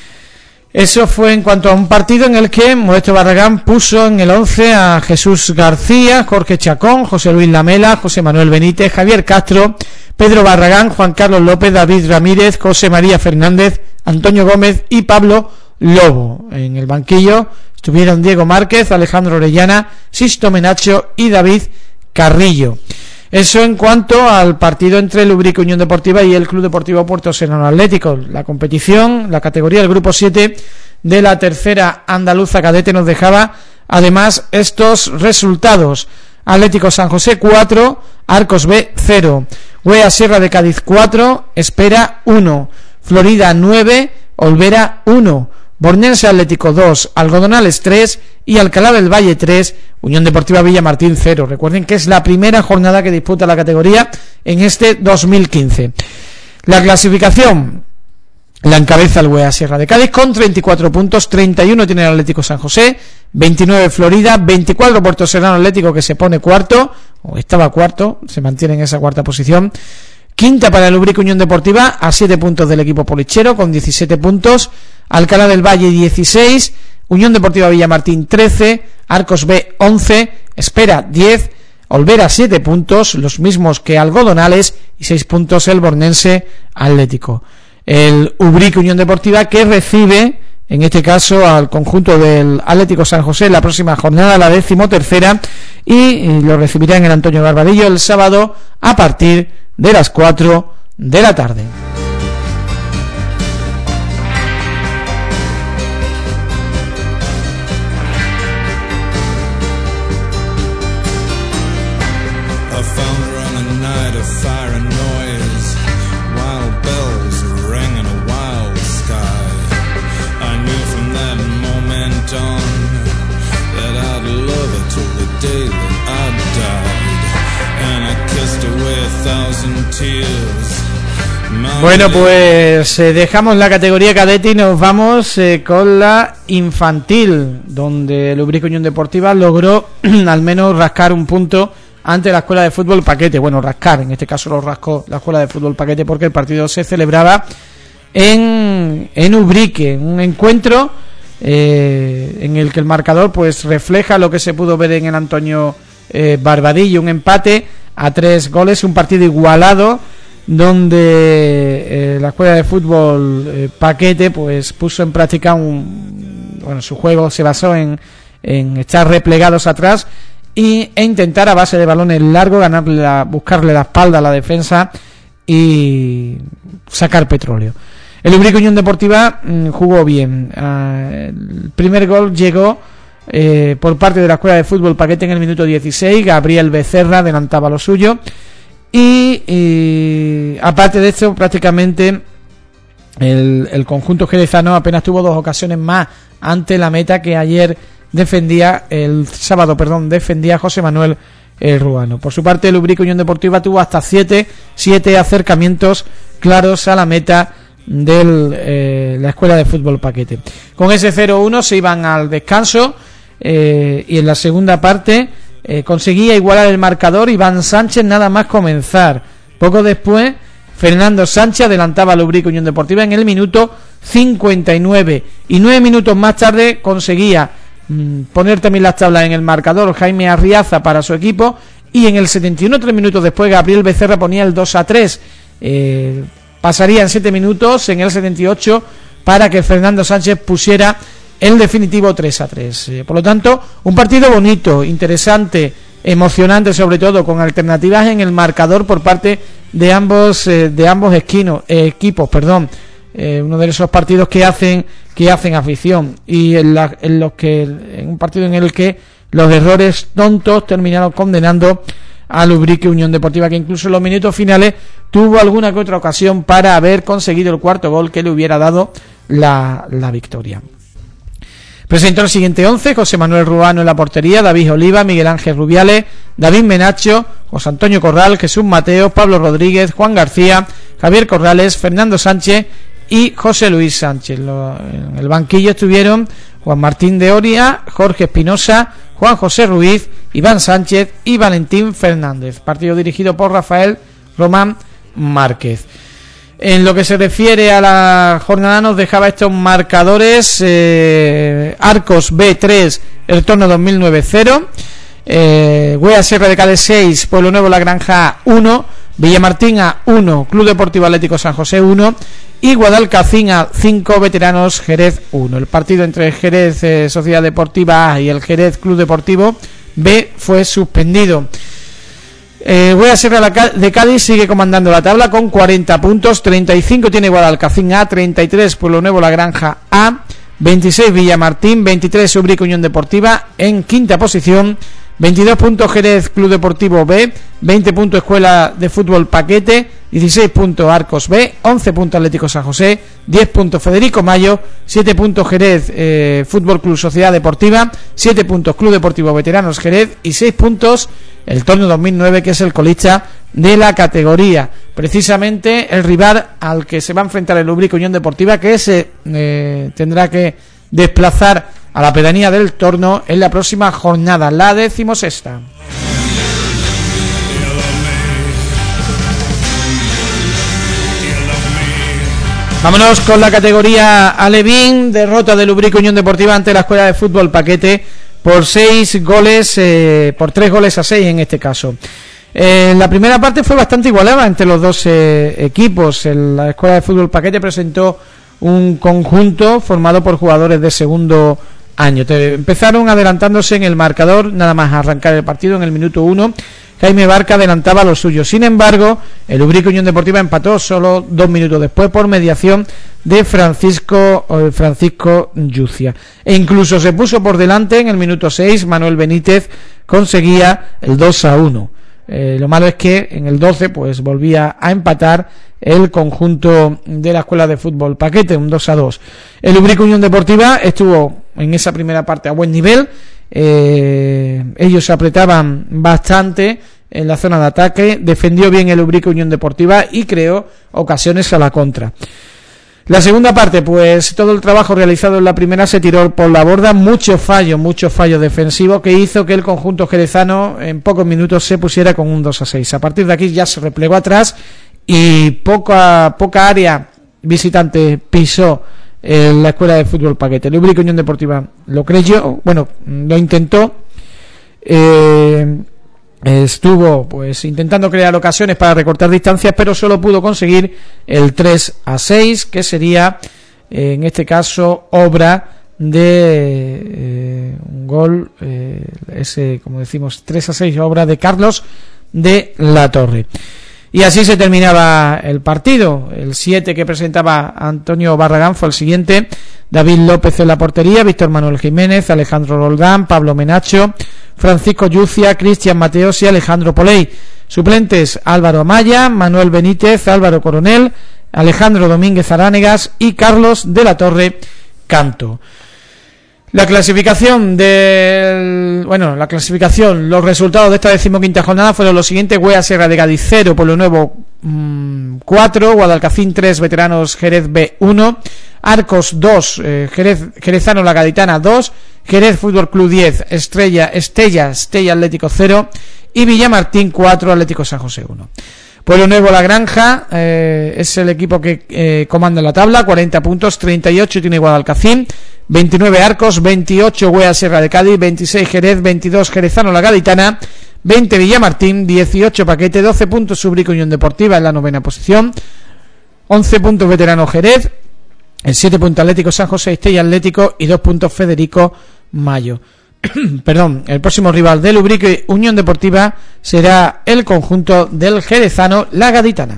Eso fue en cuanto a un partido en el que Modesto Barragán puso en el 11 a Jesús García, Jorge Chacón, José Luis Lamela, José Manuel Benítez, Javier Castro, Pedro Barragán, Juan Carlos López, David Ramírez, José María Fernández, Antonio Gómez y Pablo Lobo. En el banquillo estuvieron Diego Márquez, Alejandro Orellana, Sisto Menacho y David Carrillo. Eso en cuanto al partido entre el Ubrique Unión Deportiva y el Club Deportivo Puerto Serrano Atlético. La competición, la categoría del grupo 7 de la tercera andaluza cadete nos dejaba además estos resultados: Atlético San José 4, Arcos B 0, UEA Sierra de Cádiz 4, Espera 1, Florida 9, Olvera 1, Bornense Atlético 2, Algodonales 3 y Alcalá del Valle 3, Unión Deportiva Villamartín 0. Recuerden que es la primera jornada que disputa la categoría en este 2015. La clasificación la encabeza el UEA Sierra de Cádiz con 34 puntos, 31 tiene el Atlético San José, 29 Florida, 24 Puerto Serrano Atlético, que se pone cuarto, o estaba cuarto, se mantiene en esa cuarta posición. Quinta para el Ubrique Unión Deportiva, a 7 puntos del equipo polichero, con 17 puntos. Alcalá del Valle 16, Unión Deportiva Villamartín 13, Arcos B 11, Espera 10, Olvera 7 puntos, los mismos que Algodonales, y 6 puntos el Bornense Atlético. El Ubrique Unión Deportiva, que recibe en este caso al conjunto del Atlético San José en la próxima jornada, la 13ª, y lo recibirá en el Antonio Barbadillo el sábado a partir de las 4 de la tarde. Bueno, pues dejamos la categoría cadete y nos vamos con la infantil, donde el Ubrique Unión Deportiva logró al menos rascar un punto ante la Escuela de Fútbol Paquete. Bueno, rascar, en este caso lo rascó la Escuela de Fútbol Paquete, porque el partido se celebraba en Ubrique, un encuentro en el que el marcador pues refleja lo que se pudo ver en el Antonio Barbadillo, un empate a 3 goles, un partido igualado, donde la Escuela de Fútbol Paquete pues puso en práctica su juego se basó en estar replegados atrás e intentar a base de balones largos buscarle la espalda a la defensa y sacar petróleo. El Ubrique Unión Deportiva jugó bien. El primer gol llegó por parte de la Escuela de Fútbol Paquete en el minuto 16. Gabriel Becerra adelantaba lo suyo. Y aparte de esto, prácticamente el conjunto jerezano apenas tuvo 2 ocasiones más ante la meta que ayer defendía José Manuel ruano. Por su parte, el Ubrique Unión Deportiva tuvo hasta 7 acercamientos claros a la meta de la Escuela de Fútbol Paquete. Con ese 0-1 se iban al descanso, y en la segunda parte conseguía igualar el marcador Iván Sánchez nada más comenzar. Poco después, Fernando Sánchez adelantaba al Ubrique Unión Deportiva en el minuto 59, y 9 minutos más tarde conseguía poner también las tablas en el marcador Jaime Arriaza para su equipo, y en el 71, 3 minutos después, Gabriel Becerra ponía el 2-3. Pasarían 7 minutos en el 78 para que Fernando Sánchez pusiera el definitivo 3-3. Por lo tanto, un partido bonito, interesante, emocionante, sobre todo con alternativas en el marcador por parte de ambos equipos. Uno de esos partidos que hacen afición, y en un partido en el que los errores tontos terminaron condenando al Ubrique Unión Deportiva, que incluso en los minutos finales tuvo alguna que otra ocasión para haber conseguido el cuarto gol que le hubiera dado la victoria. Presentó el siguiente 11: José Manuel Ruano en la portería, David Oliva, Miguel Ángel Rubiales, David Menacho, José Antonio Corral, Jesús Mateo, Pablo Rodríguez, Juan García, Javier Corrales, Fernando Sánchez y José Luis Sánchez. En el banquillo estuvieron Juan Martín de Oria, Jorge Espinosa, Juan José Ruiz, Iván Sánchez y Valentín Fernández. Partido dirigido por Rafael Román Márquez. En lo que se refiere a la jornada, nos dejaba estos marcadores: Arcos B3, El Torno 2009 0, Huea Sierra de Cádiz 6, Pueblo Nuevo La Granja 1, Villamartín A 1, Club Deportivo Atlético San José 1 y Guadalcacín A 5, Veteranos Jerez 1. El partido entre Jerez Sociedad Deportiva A y el Jerez Club Deportivo B fue suspendido. Huea Sierra de Cádiz sigue comandando la tabla con 40 puntos, 35 tiene Guadalcacín A, 33 Pueblo Nuevo La Granja A, 26 Villamartín, 23 Ubrique Unión Deportiva en quinta posición, 22 puntos Jerez Club Deportivo B, 20 puntos Escuela de Fútbol Paquete, 16 puntos Arcos B, 11 puntos Atlético San José, 10 puntos Federico Mayo, 7 puntos Jerez Fútbol Club Sociedad Deportiva, 7 puntos Club Deportivo Veteranos Jerez y 6 puntos el Torno 2009, que es el colista de la categoría. Precisamente el rival al que se va a enfrentar el Ubrique Unión Deportiva, que se tendrá que desplazar a la pedanía del Torno en la próxima jornada, la 16ª. Vámonos con la categoría alevín. Derrota del Ubrique Unión Deportiva ante la Escuela de Fútbol Paquete por 6 goles, por 3 goles a 6 en este caso. La primera parte fue bastante igualada entre los dos equipos. La Escuela de Fútbol Paquete presentó un conjunto formado por jugadores de segundo año. Empezaron adelantándose en el marcador nada más arrancar el partido. En el minuto 1 Jaime Barca adelantaba a los suyos. Sin embargo, el Ubrique Unión Deportiva empató solo 2 minutos después por mediación de Francisco Yucia. E incluso se puso por delante en el minuto 6. Manuel Benítez conseguía el 2-1. Lo malo es que en el 12 pues volvía a empatar el conjunto de la Escuela de Fútbol Paquete, un 2-2. El Ubrique Unión Deportiva estuvo en esa primera parte a buen nivel. Ellos se apretaban bastante en la zona de ataque, defendió bien el Ubrique Unión Deportiva y creó ocasiones a la contra. La segunda parte, pues todo el trabajo realizado en la primera se tiró por la borda, mucho fallo defensivo que hizo que el conjunto jerezano en pocos minutos se pusiera con un 2-6. A partir de aquí ya se replegó atrás y poca área visitante pisó la Escuela de Fútbol Paquete. El Ubrique Unión Deportiva lo creyó, lo intentó, estuvo pues intentando crear ocasiones para recortar distancias, pero solo pudo conseguir el 3-6, que sería en este caso obra de un gol, como decimos, 3-6, obra de Carlos de la Torre. Y así se terminaba el partido. El 7 que presentaba Antonio Barragán fue el siguiente: David López en la portería, Víctor Manuel Jiménez, Alejandro Roldán, Pablo Menacho, Francisco Yucia, Cristian Mateos y Alejandro Poley. Suplentes: Álvaro Amaya, Manuel Benítez, Álvaro Coronel, Alejandro Domínguez Aránegas y Carlos de la Torre Canto. La clasificación, los resultados de esta 15ª jornada fueron los siguientes: Huea Sierra de Cádiz 0, Pueblo Nuevo 4, Guadalcacín 3, Veteranos Jerez B 1, Arcos 2, Jerezano La Gaditana 2, Jerez Fútbol Club 10, Estella Atlético 0 y Villamartín 4, Atlético San José 1. Pueblo Nuevo La Granja es el equipo que comanda la tabla, 40 puntos, 38 tiene Guadalcacín, 29 Arcos, 28 Huea Sierra de Cádiz, 26 Jerez, 22 Jerezano La Gaditana, 20 Villamartín, 18 Paquete, 12 puntos Ubrique Unión Deportiva en la 9ª posición, 11 puntos Veterano Jerez, el 7 puntos Atlético San José, Estella Atlético y 2 puntos Federico Mayo. Perdón, el próximo rival del Ubrique Unión Deportiva será el conjunto del Jerezano La Gaditana.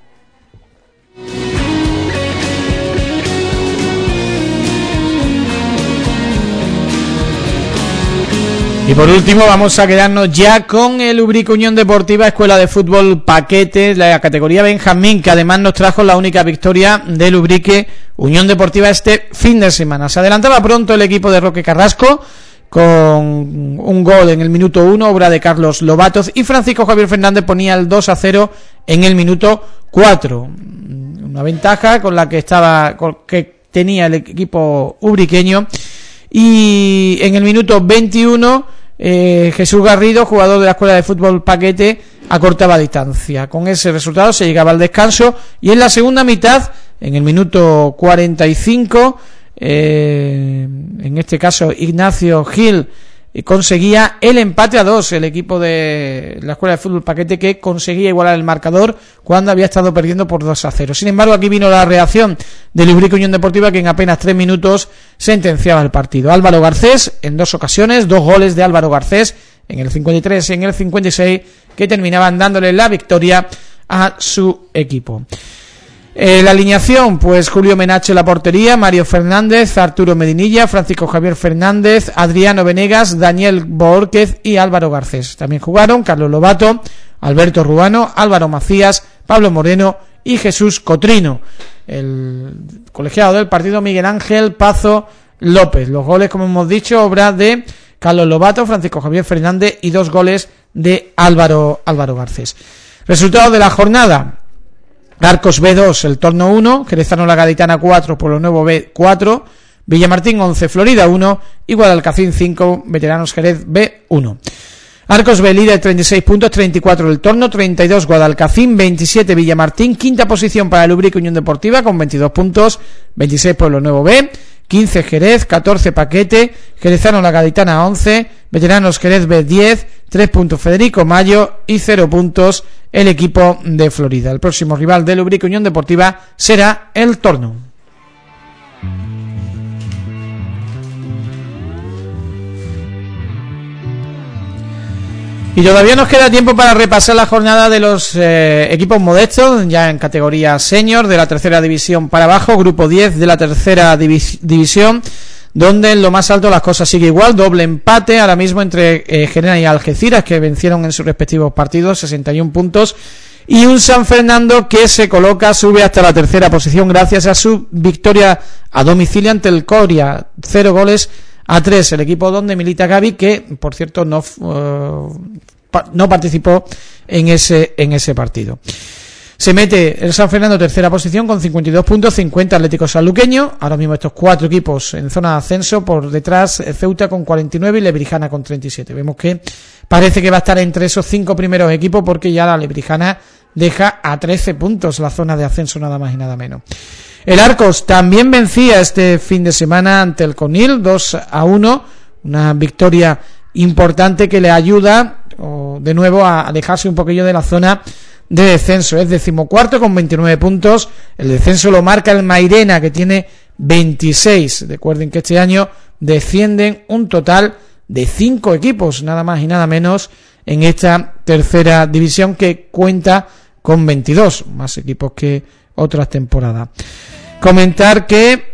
Y por último vamos a quedarnos ya con el Ubrique Unión Deportiva Escuela de Fútbol Paquete, la categoría Benjamín, que además nos trajo la única victoria del Ubrique Unión Deportiva este fin de semana. Se adelantaba pronto el equipo de Roque Carrasco con un gol en el minuto 1, obra de Carlos Lobatos, y Francisco Javier Fernández ponía el 2-0 en el minuto 4. Una ventaja con la que tenía el equipo ubriqueño. Y en el minuto 21 Jesús Garrido, jugador de la Escuela de Fútbol Paquete, acortaba distancia. Con ese resultado se llegaba al descanso y en la segunda mitad, en el minuto 45, en este caso Ignacio Gil conseguía el empate a 2, el equipo de la Escuela de Fútbol Paquete, que conseguía igualar el marcador cuando había estado perdiendo por 2-0. Sin embargo, aquí vino la reacción del Ubrique Unión Deportiva, que en apenas 3 minutos sentenciaba el partido. Álvaro Garcés, en 2 ocasiones, 2 goles de Álvaro Garcés, en el 53 y en el 56, que terminaban dándole la victoria a su equipo. La alineación, pues Julio Menacho en la portería, Mario Fernández, Arturo Medinilla, Francisco Javier Fernández, Adriano Venegas, Daniel Borquez y Álvaro Garcés. También jugaron Carlos Lobato, Alberto Ruano, Álvaro Macías, Pablo Moreno y Jesús Cotrino. El colegiado del partido, Miguel Ángel Pazo López. Los goles, como hemos dicho, obra de Carlos Lobato, Francisco Javier Fernández y 2 goles de Álvaro Garcés. Resultado de la jornada: Arcos B2, El Torno 1, Jerezano La Gaditana 4, Pueblo Nuevo B 4, Villamartín 11, Florida 1 y Guadalcacín 5, Veteranos Jerez B 1. Arcos B líder, 36 puntos, 34 El Torno, 32 Guadalcacín, 27 Villamartín, quinta posición para el Ubrique Unión Deportiva con 22 puntos, 26 Pueblo Nuevo B, 15 Jerez, 14 Paquete, Jerezano La Gaditana 11, Veteranos Jerez B 10, 3 puntos Federico Mayo y 0 puntos el equipo de Florida. El próximo rival del Ubrique Unión Deportiva será El Torno. Y todavía nos queda tiempo para repasar la jornada de los equipos modestos, ya en categoría senior, de la tercera división para abajo, grupo 10 de la tercera división, donde en lo más alto las cosas siguen igual, doble empate ahora mismo entre Gerena y Algeciras, que vencieron en sus respectivos partidos, 61 puntos, y un San Fernando que sube hasta la tercera posición gracias a su victoria a domicilio ante el Coria, 0-3, el equipo donde milita Gaby, que por cierto no participó en ese partido. Se mete el San Fernando tercera posición con 52 puntos, 50 Atlético Sanluqueño. Ahora mismo estos 4 equipos en zona de ascenso, por detrás Ceuta con 49 y Lebrijana con 37. Vemos que parece que va a estar entre esos 5 primeros equipos, porque ya la Lebrijana deja a 13 puntos la zona de ascenso, nada más y nada menos. El Arcos también vencía este fin de semana ante el Conil 2-1, una victoria importante que le ayuda de nuevo a alejarse un poquillo de la zona de descenso. Es 14º con 29 puntos, el descenso lo marca el Mairena, que tiene 26. Recuerden que este año descienden un total de 5 equipos, nada más y nada menos, en esta tercera división, que cuenta con 22, más equipos que otras temporadas. Comentar que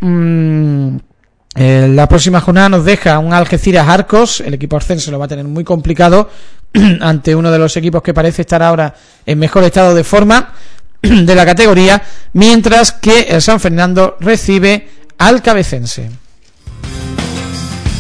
la próxima jornada nos deja un Algeciras Arcos. El equipo ascenso lo va a tener muy complicado ante uno de los equipos que parece estar ahora en mejor estado de forma de la categoría, mientras que el San Fernando recibe al Cabecense.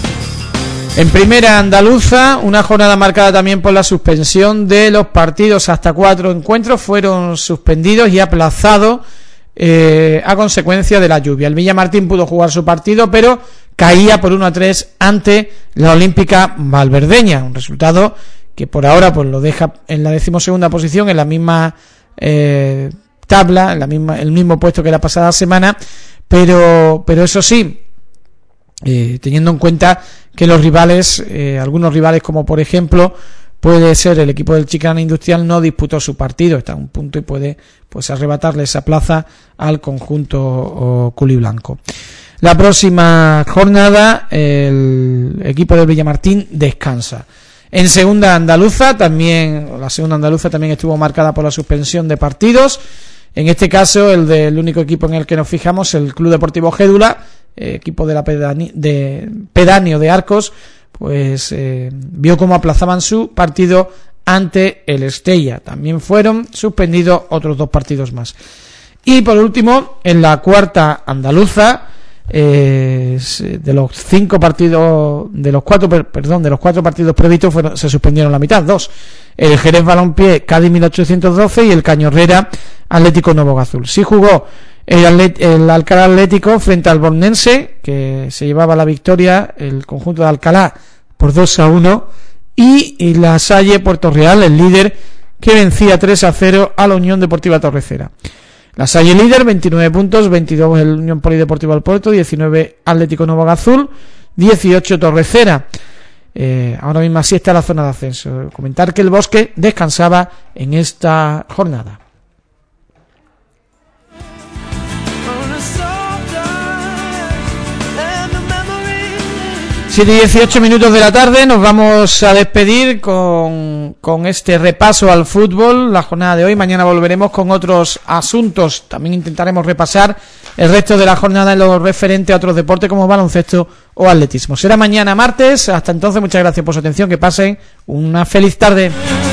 En primera andaluza, una jornada marcada también por la suspensión de los partidos. Hasta 4 encuentros fueron suspendidos y aplazados a consecuencia de la lluvia. El Villamartín pudo jugar su partido, pero caía por 1-3 ante la Olímpica Valverdeña, un resultado que por ahora pues lo deja en la 12ª posición, en la misma tabla, el mismo puesto que la pasada semana, pero eso sí, teniendo en cuenta que los rivales, algunos rivales como por ejemplo puede ser el equipo del Chiclana Industrial, no disputó su partido, está a un punto y puede pues arrebatarle esa plaza al conjunto culiblanco. La próxima jornada el equipo del Villamartín descansa. En segunda andaluza también, la segunda andaluza también estuvo marcada por la suspensión de partidos. En este caso el del único equipo en el que nos fijamos, el Club Deportivo Gédula, equipo de la pedáneo de Arcos, pues vio cómo aplazaban su partido ante el Estella. También fueron suspendidos otros 2 partidos más. Y por último, en la cuarta andaluza, de los 5 partidos, de los 4 partidos previstos se suspendieron la mitad, 2. El Jerez Balompié Cádiz 1812 y el Cañorrera Atlético Nuevo Gazul. Sí jugó el Alcalá Atlético frente al Bornense, que se llevaba la victoria el conjunto de Alcalá por 2-1, y la Salle Puerto Real, el líder, que vencía 3-0 a la Unión Deportiva Torrecera. La Salle líder, 29 puntos, 22 el Unión Polideportiva del Puerto, 19 Atlético Nuevo Gazul, 18 Torrecera. Ahora mismo así está la zona de ascenso. Comentar que el Bosque descansaba en esta jornada. 7:18 de la tarde, nos vamos a despedir con este repaso al fútbol, la jornada de hoy. Mañana volveremos con otros asuntos, también intentaremos repasar el resto de la jornada en lo referente a otros deportes como baloncesto o atletismo. Será mañana martes, hasta entonces muchas gracias por su atención, que pasen una feliz tarde.